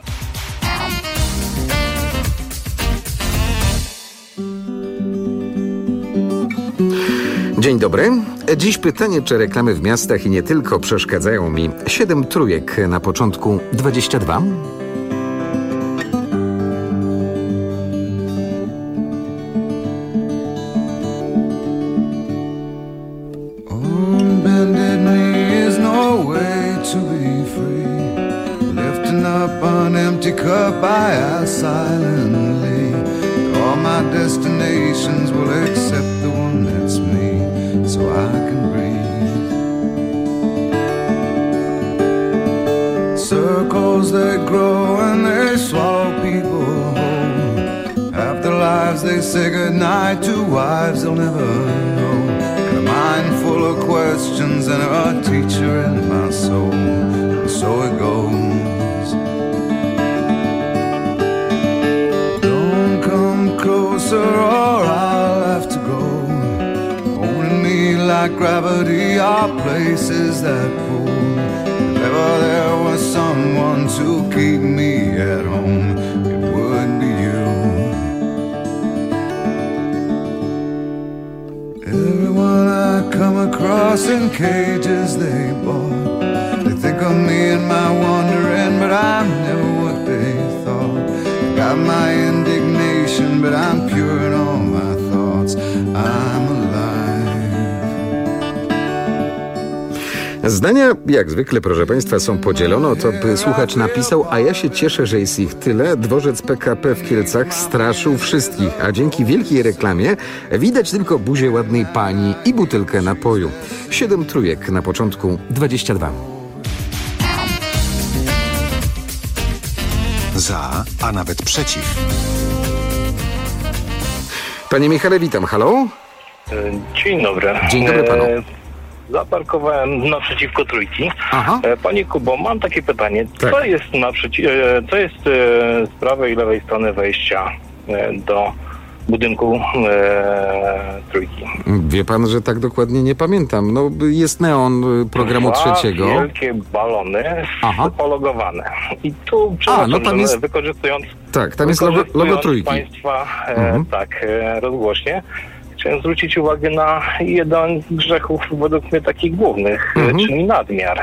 Dzień dobry. Dziś pytanie, czy reklamy w miastach i nie tylko przeszkadzają mi. 7 trójek na początku 22. Bended knee is no way to be free. Lifting up an empty cup I ask silently. All my destinations will accept the one that's me, so I can breathe. Circles they grow and they swallow people whole. After lives they say goodnight to wives they'll never know. And a mind full of questions and a teacher in my soul. And so it goes. Don't come closer or I'll have to go. Holding me like gravity are places that pull. If ever there was someone to keep me at home, it would be you. Everyone I come across in cages they bought. They think of me and my wandering, but I'm never what they thought. Got my indignation, but I'm pure in all my thoughts. I'm alive. Zdania, jak zwykle, proszę Państwa, są podzielone. Oto słuchacz napisał, a ja się cieszę, że jest ich tyle. Dworzec PKP w Kielcach straszył wszystkich, a dzięki wielkiej reklamie widać tylko buzię ładnej pani i butelkę napoju. 7 trójek na początku 22. Za, a nawet przeciw. Panie Michale, witam. Halo? Dzień dobry. Dzień dobry panu. Zaparkowałem naprzeciwko trójki. Aha. Panie Kubo, mam takie pytanie. Tak. Co jest z prawej i lewej strony wejścia do budynku trójki? Wie pan, że tak dokładnie nie pamiętam. No, jest neon programu trzeciego. Wielkie balony pologowane. I tu tam jest... wykorzystując... Tak, tam jest logo trójki. Państwa rozgłośnie. Chciałem zwrócić uwagę na jeden z grzechów według mnie takich głównych, czyli nadmiar.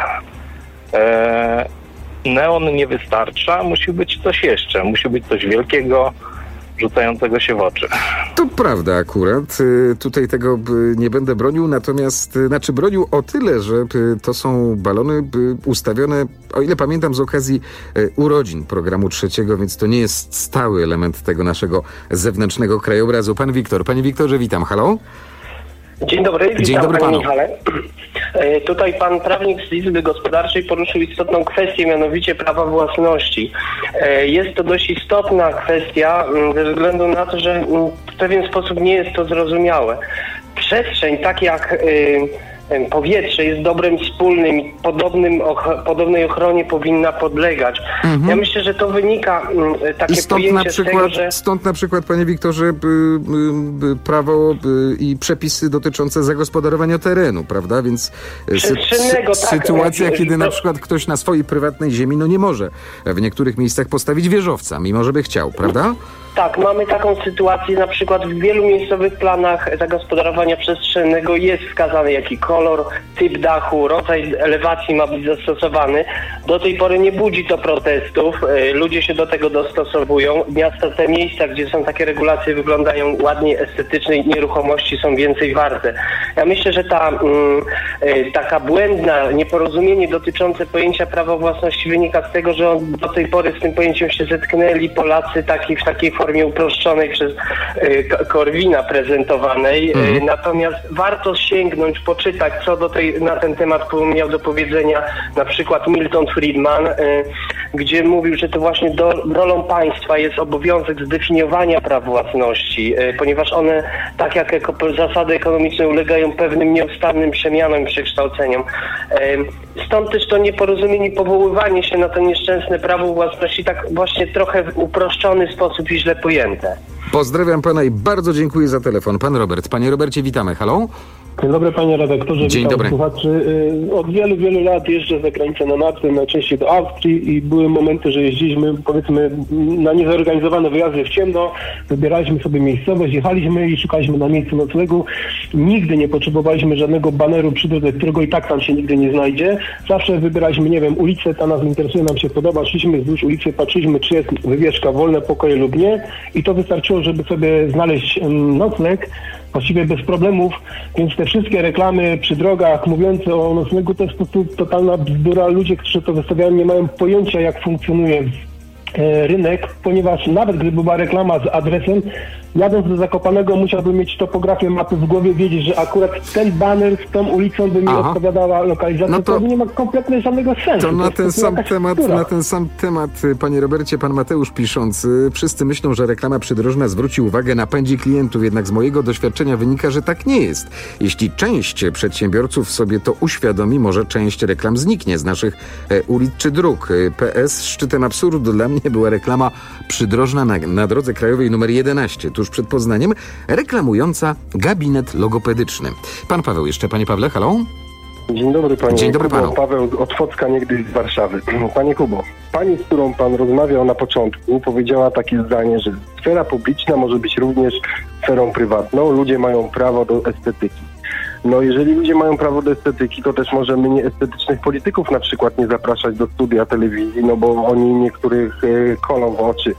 Neon nie wystarcza, musi być coś jeszcze, musi być coś wielkiego, rzucającego się w oczy. To prawda akurat. Tutaj tego nie będę bronił, natomiast bronił o tyle, że to są balony ustawione, o ile pamiętam, z okazji urodzin programu trzeciego, więc to nie jest stały element tego naszego zewnętrznego krajobrazu. Pan Wiktor. Panie Wiktorze, witam. Halo? Dzień dobry, witam. Dzień dobry panu. Michale. Tutaj pan prawnik z Izby Gospodarczej poruszył istotną kwestię, mianowicie prawa własności. Jest to dość istotna kwestia ze względu na to, że w pewien sposób nie jest to zrozumiałe. Przestrzeń, tak jak powietrze, jest dobrem wspólnym i podobnej ochronie powinna podlegać. Ja myślę, że to wynika takie pojęcie z tego, że... Stąd na przykład, panie Wiktorze, prawo i przepisy dotyczące zagospodarowania terenu, prawda? Więc sytuacja, kiedy na przykład ktoś na swojej prywatnej ziemi nie może w niektórych miejscach postawić wieżowca, mimo że by chciał, prawda? Tak, mamy taką sytuację, na przykład w wielu miejscowych planach zagospodarowania przestrzennego jest wskazany, jaki kolor, typ dachu, rodzaj elewacji ma być zastosowany. Do tej pory nie budzi to protestów, ludzie się do tego dostosowują. Miasta, te miejsca, gdzie są takie regulacje, wyglądają ładnie, estetycznie i nieruchomości są więcej warte. Ja myślę, że taka błędna nieporozumienie dotyczące pojęcia prawa własności wynika z tego, że do tej pory z tym pojęciem się zetknęli Polacy w takiej formie uproszczonej przez Korwina prezentowanej. Natomiast warto sięgnąć, poczytać, co na ten temat miał do powiedzenia na przykład Milton Friedman, gdzie mówił, że to właśnie rolą państwa jest obowiązek zdefiniowania praw własności, ponieważ one, tak jak zasady ekonomiczne, ulegają pewnym nieustannym przemianom i przekształceniom. Stąd też to nieporozumienie, powoływanie się na to nieszczęsne prawo własności tak właśnie trochę w uproszczony sposób i źle pojęte. Pozdrawiam pana i bardzo dziękuję za telefon. Pan Robert. Panie Robercie, witamy. Halo? Dzień dobry, panie redaktorze. Dzień dobry. Słuchaczy. Od wielu lat jeżdżę za granicę na narty, najczęściej do Austrii i były momenty, że jeździliśmy, powiedzmy, na niezorganizowane wyjazdy w ciemno, wybieraliśmy sobie miejscowość, jechaliśmy i szukaliśmy na miejscu noclegu. Nigdy nie potrzebowaliśmy żadnego baneru przy drodze, którego i tak tam się nigdy nie znajdzie. Zawsze wybieraliśmy, nie wiem, ulicę, ta nas interesuje, nam się podoba, szliśmy wzdłuż ulicy, patrzyliśmy, czy jest wywieszka, wolne pokoje lub nie i to wystarczyło, żeby sobie znaleźć nocleg, właściwie bez problemów, więc te wszystkie reklamy przy drogach mówiące o noclegu to jest po prostu totalna bzdura. Ludzie, którzy to wystawiają, nie mają pojęcia, jak funkcjonuje rynek, ponieważ nawet gdyby była reklama z adresem, jadąc do Zakopanego musiałbym mieć topografię mapy w głowie, wiedzieć, że akurat ten baner z tą ulicą by mi odpowiadała lokalizacja, to nie ma kompletnie żadnego sensu. To na ten sam temat, panie Robercie, pan Mateusz pisząc, wszyscy myślą, że reklama przydrożna zwróci uwagę na pędzi klientów, jednak z mojego doświadczenia wynika, że tak nie jest. Jeśli część przedsiębiorców sobie to uświadomi, może część reklam zniknie z naszych ulic czy dróg. PS, szczytem absurdu dla mnie była reklama przydrożna na drodze krajowej nr 11, tuż przed Poznaniem, reklamująca gabinet logopedyczny. Pan Paweł jeszcze. Panie Pawle, halo? Dzień dobry panie. Dzień dobry panu. Paweł od Focka, niegdyś z Warszawy. Panie Kubo, pani, z którą pan rozmawiał na początku, powiedziała takie zdanie, że sfera publiczna może być również sferą prywatną. Ludzie mają prawo do estetyki. No jeżeli ludzie mają prawo do estetyki, to też możemy nieestetycznych polityków na przykład nie zapraszać do studia telewizji, no bo oni niektórych kolą w oczy.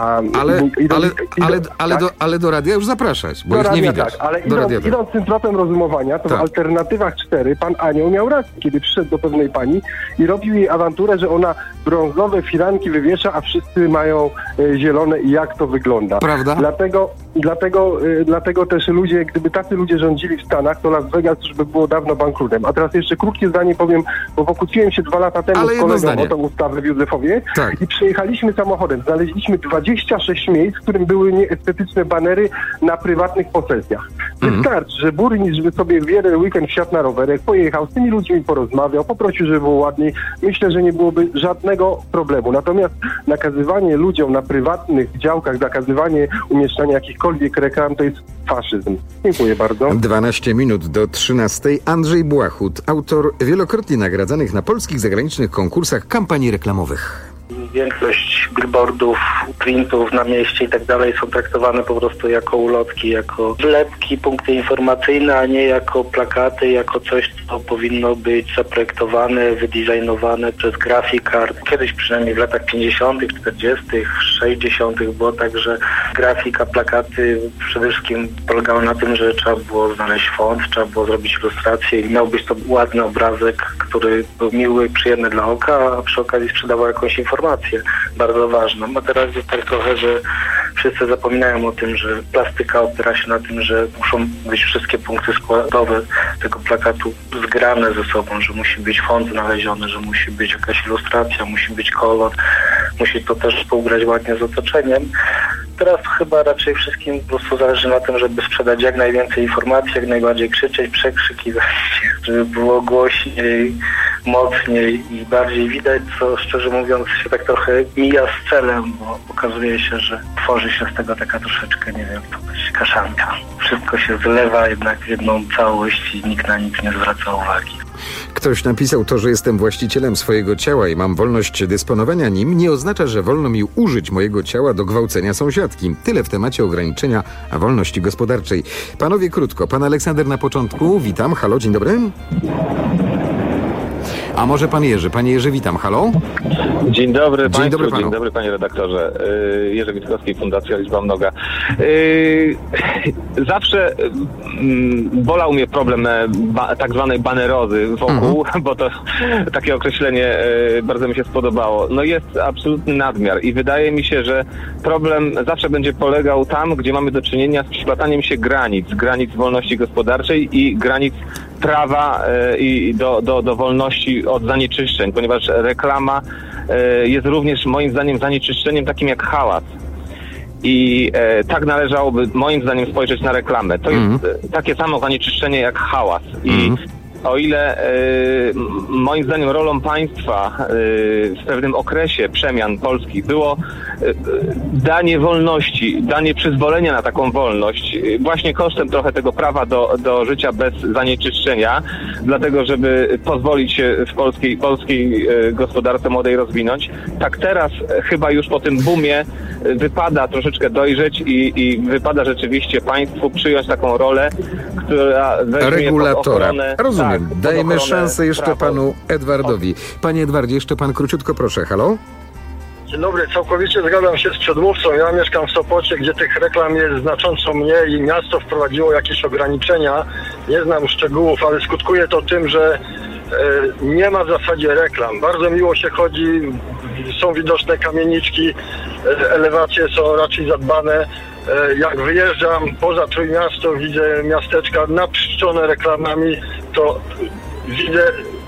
Ale do radia już zapraszać, bo ich nie widać. Tak, ale idąc tym tropem rozumowania, to w alternatywach 4 pan Anioł miał rację, kiedy przyszedł do pewnej pani i robił jej awanturę, że ona brązowe firanki wywiesza, a wszyscy mają zielone i jak to wygląda. Prawda? Dlatego też ludzie, gdyby tacy ludzie rządzili w Stanach, to Las Vegas już by było dawno bankrutem. A teraz jeszcze krótkie zdanie powiem, bo pokłóciłem się 2 lata temu z kolegą o tą ustawę w Józefowie i przyjechaliśmy samochodem. Znaleźliśmy 26 miejsc, w którym były nieestetyczne banery na prywatnych posesjach. Wystarczy, że burmistrz by sobie w jeden weekend wsiadł na rowerek, pojechał, z tymi ludźmi porozmawiał, poprosił, żeby było ładniej. Myślę, że nie byłoby żadnego problemu. Natomiast nakazywanie ludziom na prywatnych działkach, zakazywanie umieszczania jakichkolwiek reklam, to jest faszyzm. Dziękuję bardzo. 12 minut do 13. Andrzej Błachut, autor wielokrotnie nagradzanych na polskich i zagranicznych konkursach kampanii reklamowych. Większość billboardów, printów na mieście i tak dalej są traktowane po prostu jako ulotki, jako wlepki, punkty informacyjne, a nie jako plakaty, jako coś, co powinno być zaprojektowane, wydizajnowane przez graphic art. Kiedyś przynajmniej w latach 50., 40., 60. było tak, że grafika, plakaty przede wszystkim polegały na tym, że trzeba było znaleźć font, trzeba było zrobić ilustrację i miał być to ładny obrazek, który był miły, przyjemny dla oka, a przy okazji sprzedawał jakąś informację bardzo ważną. A teraz jest tak trochę, że wszyscy zapominają o tym, że plastyka opiera się na tym, że muszą być wszystkie punkty składowe tego plakatu zgrane ze sobą, że musi być font znaleziony, że musi być jakaś ilustracja, musi być kolor, musi to też współgrać ładnie z otoczeniem. Teraz chyba raczej wszystkim po prostu zależy na tym, żeby sprzedać jak najwięcej informacji, jak najbardziej krzyczeć, przekrzykiwać, żeby było głośniej, mocniej i bardziej widać, co szczerze mówiąc się tak trochę mija z celem, bo okazuje się, że tworzy się z tego taka troszeczkę, nie wiem, to być kaszanka. Wszystko się zlewa jednak w jedną całość i nikt na nic nie zwraca uwagi. Ktoś napisał: to, że jestem właścicielem swojego ciała i mam wolność dysponowania nim, nie oznacza, że wolno mi użyć mojego ciała do gwałcenia sąsiadki. Tyle w temacie ograniczenia wolności gospodarczej. Panowie, krótko. Pan Aleksander na początku. Witam. Halo, dzień dobry. A może pan Jerzy? Panie Jerzy, witam. Halo? Dzień dobry Dzień Państwu, dobry panu. Dzień dobry panie redaktorze. Jerzy Witkowski, Fundacja Liczba Mnoga. Zawsze bolał mnie problem tak zwanej banerozy wokół, bo to takie określenie bardzo mi się spodobało. No jest absolutny nadmiar i wydaje mi się, że problem zawsze będzie polegał tam, gdzie mamy do czynienia z przyplataniem się granic wolności gospodarczej i granic prawa i do wolności od zanieczyszczeń, ponieważ reklama jest również moim zdaniem zanieczyszczeniem takim jak hałas. I tak należałoby moim zdaniem spojrzeć na reklamę. To jest takie samo zanieczyszczenie jak hałas. I o ile moim zdaniem rolą państwa w pewnym okresie przemian polskich było danie wolności, danie przyzwolenia na taką wolność, właśnie kosztem trochę tego prawa do życia bez zanieczyszczenia, dlatego żeby pozwolić się w polskiej gospodarce młodej rozwinąć. Tak teraz chyba już po tym boomie wypada troszeczkę dojrzeć i wypada rzeczywiście państwu przyjąć taką rolę, która weźmie regulatora. Ochronę, rozumiem. Dajmy szansę jeszcze prawo. panu Edwardowi. Panie Edwardzie, jeszcze pan króciutko, proszę. Halo? Dzień dobry, całkowicie zgadzam się z przedmówcą. Ja mieszkam w Sopocie, gdzie tych reklam jest znacząco mniej i miasto wprowadziło jakieś ograniczenia. Nie znam szczegółów, ale skutkuje to tym, że nie ma w zasadzie reklam. Bardzo miło się chodzi, są widoczne kamieniczki, elewacje są raczej zadbane. Jak wyjeżdżam poza Trójmiasto, widzę miasteczka napszczone reklamami, to widzę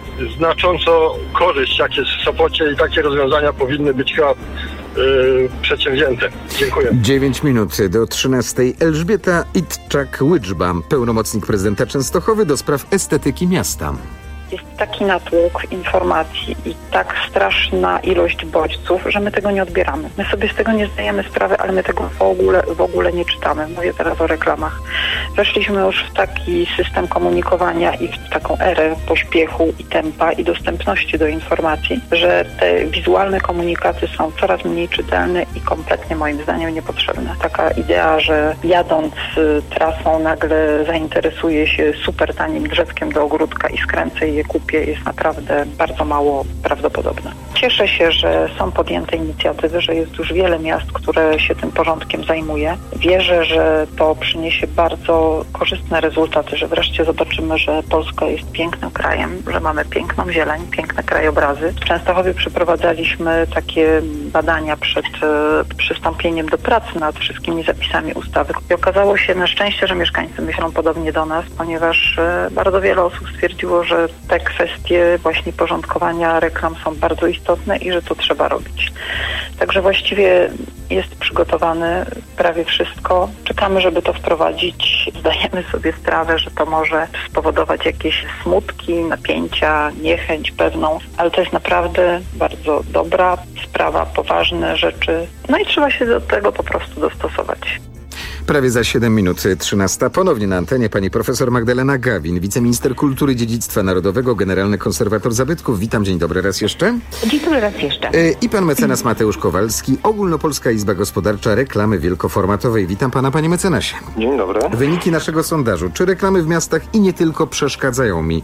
znacząco korzyść, jak jest w Sopocie, i takie rozwiązania powinny być chyba przedsięwzięte. Dziękuję. 9 minut do 13. Elżbieta Itczak-Łyczba, pełnomocnik prezydenta Częstochowy do spraw estetyki miasta. Jest taki natłok informacji i tak straszna ilość bodźców, że my tego nie odbieramy. My sobie z tego nie zdajemy sprawy, ale my tego w ogóle nie czytamy. Mówię teraz o reklamach. Weszliśmy już w taki system komunikowania i w taką erę pośpiechu i tempa i dostępności do informacji, że te wizualne komunikaty są coraz mniej czytelne i kompletnie moim zdaniem niepotrzebne. Taka idea, że jadąc trasą nagle zainteresuję się super tanim drzewkiem do ogródka i skręcę je kupię, jest naprawdę bardzo mało prawdopodobne. Cieszę się, że są podjęte inicjatywy, że jest już wiele miast, które się tym porządkiem zajmuje. Wierzę, że to przyniesie bardzo korzystne rezultaty, że wreszcie zobaczymy, że Polska jest pięknym krajem, że mamy piękną zieleń, piękne krajobrazy. W Częstochowie przeprowadzaliśmy takie badania przed przystąpieniem do pracy nad wszystkimi zapisami ustawy. I okazało się na szczęście, że mieszkańcy myślą podobnie do nas, ponieważ bardzo wiele osób stwierdziło, że te kwestie właśnie porządkowania reklam są bardzo istotne i że to trzeba robić. Także właściwie jest przygotowane prawie wszystko. Czekamy, żeby to wprowadzić. Zdajemy sobie sprawę, że to może spowodować jakieś smutki, napięcia, niechęć pewną, ale to jest naprawdę bardzo dobra sprawa, poważne rzeczy. No i trzeba się do tego po prostu dostosować. Prawie za 7 minut 13. Ponownie na antenie pani profesor Magdalena Gawin, wiceminister kultury i dziedzictwa narodowego, generalny konserwator zabytków. Witam, dzień dobry raz jeszcze. Dzień dobry raz jeszcze. I pan mecenas Mateusz Kowalski, Ogólnopolska Izba Gospodarcza Reklamy Wielkoformatowej. Witam pana, panie mecenasie. Dzień dobry. Wyniki naszego sondażu. Czy reklamy w miastach i nie tylko przeszkadzają mi?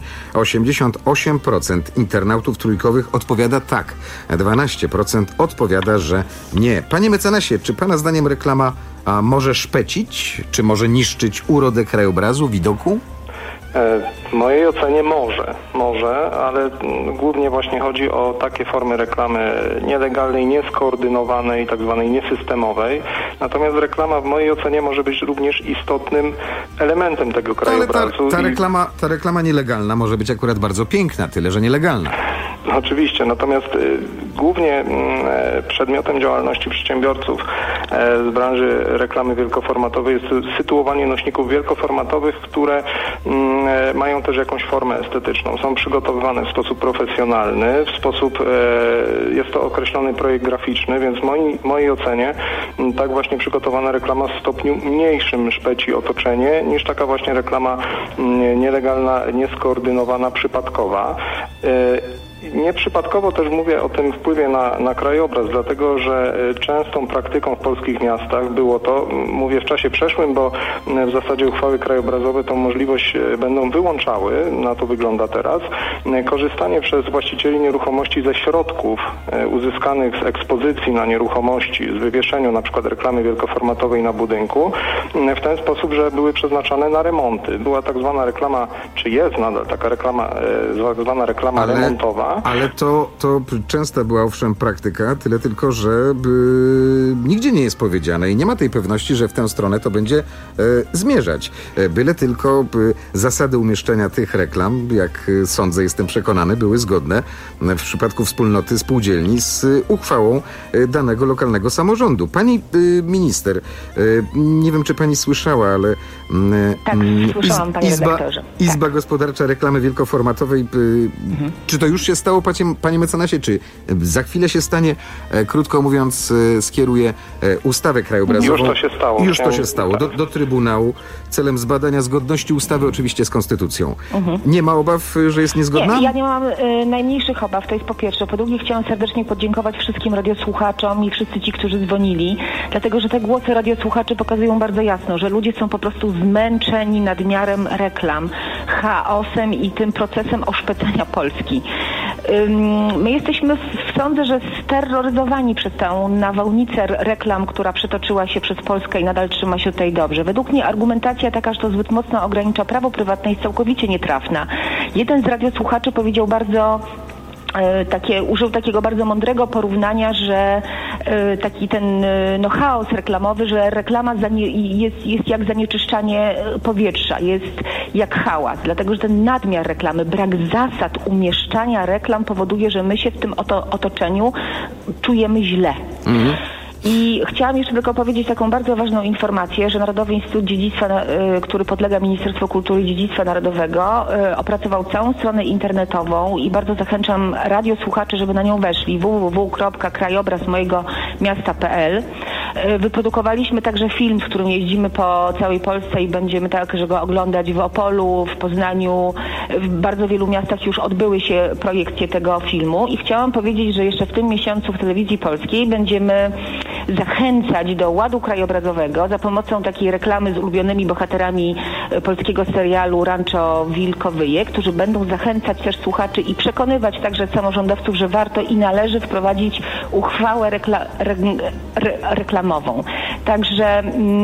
88% internautów trójkowych odpowiada tak. 12% odpowiada, że nie. Panie mecenasie, czy pana zdaniem reklama może szpecić, czy może niszczyć urodę krajobrazu, widoku? W mojej ocenie może, ale głównie właśnie chodzi o takie formy reklamy nielegalnej, nieskoordynowanej, tak zwanej niesystemowej. Natomiast reklama w mojej ocenie może być również istotnym elementem tego krajobrazu. Ale ta reklama nielegalna może być akurat bardzo piękna, tyle że nielegalna. Oczywiście, natomiast głównie przedmiotem działalności przedsiębiorców z branży reklamy wielkoformatowej jest sytuowanie nośników wielkoformatowych, które mają też jakąś formę estetyczną. Są przygotowywane w sposób profesjonalny, jest to określony projekt graficzny, więc w mojej ocenie tak właśnie przygotowana reklama w stopniu mniejszym szpeci otoczenie niż taka właśnie reklama nielegalna, nieskoordynowana, przypadkowa. Nieprzypadkowo też mówię o tym wpływie na krajobraz, dlatego że częstą praktyką w polskich miastach było to, mówię w czasie przeszłym, bo w zasadzie uchwały krajobrazowe tą możliwość będą wyłączały, na to wygląda teraz, korzystanie przez właścicieli nieruchomości ze środków uzyskanych z ekspozycji na nieruchomości, z wywieszenia na przykład reklamy wielkoformatowej na budynku, w ten sposób, że były przeznaczane na remonty. Była tak zwana reklama, czy jest nadal taka reklama, tak zwana reklama remontowa. Ale to częsta była owszem praktyka, tyle tylko, że nigdzie nie jest powiedziane i nie ma tej pewności, że w tę stronę to będzie zmierzać. Byle tylko zasady umieszczenia tych reklam, jak sądzę, jestem przekonany, były zgodne w przypadku wspólnoty spółdzielni z uchwałą danego lokalnego samorządu. Pani minister, nie wiem, czy pani słyszała, ale tak, słyszałam, panie redaktorze. Izba Gospodarcza Reklamy Wielkoformatowej, czy to już się stało, panie mecenasie, czy za chwilę się stanie, krótko mówiąc, skieruje ustawę krajobrazową. Już to się stało. Już to się stało. Do Trybunału celem zbadania zgodności ustawy oczywiście z konstytucją. Nie ma obaw, że jest niezgodna? Nie, ja nie mam najmniejszych obaw, to jest po pierwsze. Po drugie, chciałam serdecznie podziękować wszystkim radiosłuchaczom i wszyscy ci, którzy dzwonili, dlatego, że te głosy radiosłuchaczy pokazują bardzo jasno, że ludzie są po prostu zmęczeni nadmiarem reklam, chaosem i tym procesem oszpecenia Polski. My jesteśmy, sądzę, że steroryzowani przez tę nawałnicę reklam, która przetoczyła się przez Polskę i nadal trzyma się tutaj dobrze. Według mnie argumentacja taka, że to zbyt mocno ogranicza prawo prywatne, jest całkowicie nietrafna. Jeden z radiosłuchaczy powiedział użył takiego bardzo mądrego porównania, że taki ten chaos reklamowy, że reklama jest jak zanieczyszczanie powietrza, jest jak hałas, dlatego że ten nadmiar reklamy, brak zasad umieszczania reklam powoduje, że my się w tym otoczeniu czujemy źle. I chciałam jeszcze tylko powiedzieć taką bardzo ważną informację, że Narodowy Instytut Dziedzictwa, który podlega Ministerstwu Kultury i Dziedzictwa Narodowego, opracował całą stronę internetową i bardzo zachęcam radiosłuchaczy, żeby na nią weszli, www.krajobrazmojego-miasta.pl. Wyprodukowaliśmy także film, z którym jeździmy po całej Polsce i będziemy także go oglądać w Opolu, w Poznaniu, w bardzo wielu miastach już odbyły się projekcje tego filmu i chciałam powiedzieć, że jeszcze w tym miesiącu w Telewizji Polskiej będziemy zachęcać do ładu krajobrazowego za pomocą takiej reklamy z ulubionymi bohaterami polskiego serialu Rancho Wilkowyje, którzy będą zachęcać też słuchaczy i przekonywać także samorządowców, że warto i należy wprowadzić uchwałę reklamową. Także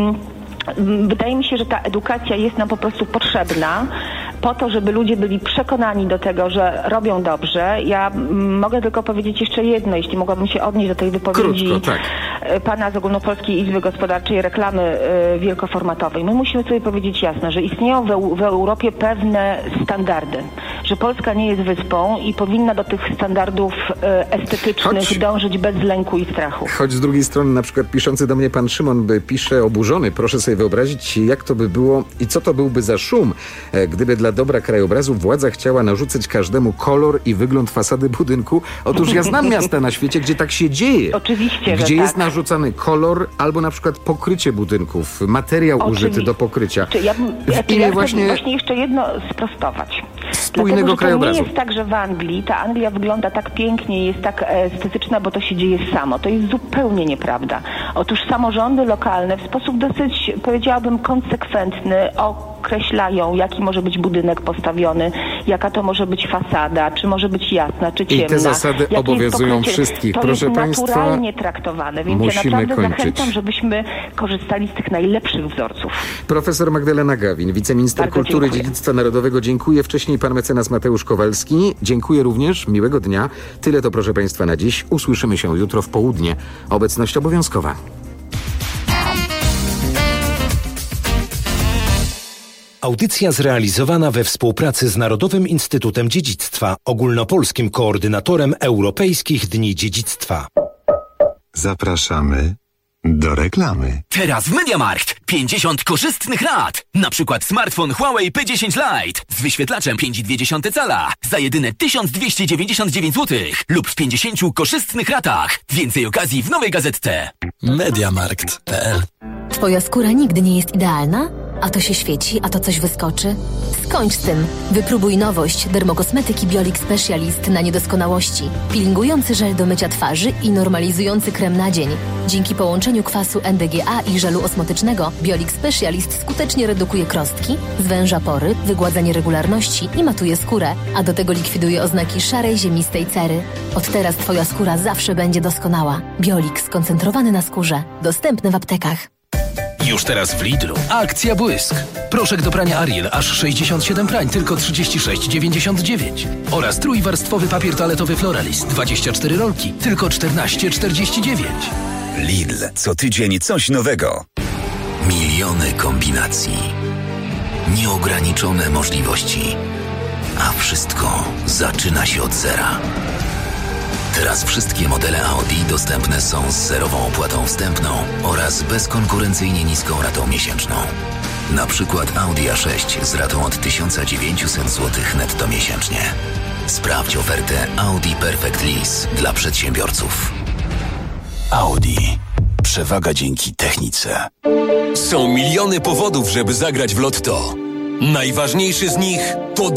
wydaje mi się, że ta edukacja jest nam po prostu potrzebna po to, żeby ludzie byli przekonani do tego, że robią dobrze. Ja mogę tylko powiedzieć jeszcze jedno, jeśli mogłabym się odnieść do tej wypowiedzi pana z Ogólnopolskiej Izby Gospodarczej Reklamy Wielkoformatowej. My musimy sobie powiedzieć jasno, że istnieją w Europie pewne standardy, że Polska nie jest wyspą i powinna do tych standardów estetycznych dążyć bez lęku i strachu. Choć z drugiej strony na przykład piszący do mnie pan Szymon pisze oburzony, proszę sobie wyobrazić, jak to by było i co to byłby za szum, gdyby dla dobra krajobrazu władza chciała narzucać każdemu kolor i wygląd fasady budynku. Otóż ja znam miasta na świecie, gdzie tak się dzieje. Oczywiście, gdzie jest narzucany kolor albo na przykład pokrycie budynków, materiał użyty do pokrycia. Ja chcę właśnie jeszcze jedno sprostować. Spójnego krajobrazu. To nie jest tak, że w Anglii ta Anglia wygląda tak pięknie, jest tak estetyczna, bo to się dzieje samo. To jest zupełnie nieprawda. Otóż samorządy lokalne w sposób dosyć, powiedziałabym, konsekwentny określają, jaki może być budynek postawiony, jaka to może być fasada, czy może być jasna, czy ciemna. I te zasady obowiązują wszystkich. Proszę państwa, naturalnie traktowane, więc ja naprawdę zachęcam, żebyśmy korzystali z tych najlepszych wzorców. Profesor Magdalena Gawin, wiceminister kultury i dziedzictwa narodowego. Dziękuję. Wcześniej pan mecenas Mateusz Kowalski. Dziękuję również. Miłego dnia. Tyle to, proszę państwa, na dziś. Usłyszymy się jutro w południe. Obecność obowiązkowa. Audycja zrealizowana we współpracy z Narodowym Instytutem Dziedzictwa, ogólnopolskim koordynatorem Europejskich Dni Dziedzictwa. Zapraszamy do reklamy. Teraz w MediaMarkt 50 korzystnych rat. Na przykład smartfon Huawei P10 Lite z wyświetlaczem 5,2 cala za jedyne 1299 zł lub w 50 korzystnych ratach. Więcej okazji w nowej gazetce. MediaMarkt.pl. Twoja skóra nigdy nie jest idealna? A to się świeci, a to coś wyskoczy? Skończ z tym. Wypróbuj nowość dermokosmetyki Biolix Specialist na niedoskonałości. Peelingujący żel do mycia twarzy i normalizujący krem na dzień. Dzięki połączeniu kwasu NDGA i żelu osmotycznego Biolix Specialist skutecznie redukuje krostki, zwęża pory, wygładza nieregularności i matuje skórę, a do tego likwiduje oznaki szarej, ziemistej cery. Od teraz Twoja skóra zawsze będzie doskonała. Biolix skoncentrowany na skórze. Dostępny w aptekach. Już teraz w Lidlu. Akcja Błysk. Proszek do prania Ariel aż 67 prań, tylko 36,99. Oraz trójwarstwowy papier toaletowy Floralist 24 rolki, tylko 14,49. Lidl. Co tydzień coś nowego. Miliony kombinacji. Nieograniczone możliwości. A wszystko zaczyna się od zera. Teraz wszystkie modele Audi dostępne są z zerową opłatą wstępną oraz bezkonkurencyjnie niską ratą miesięczną. Na przykład Audi A6 z ratą od 1900 zł netto miesięcznie. Sprawdź ofertę Audi Perfect Lease dla przedsiębiorców. Audi. Przewaga dzięki technice. Są miliony powodów, żeby zagrać w Lotto. Najważniejszy z nich to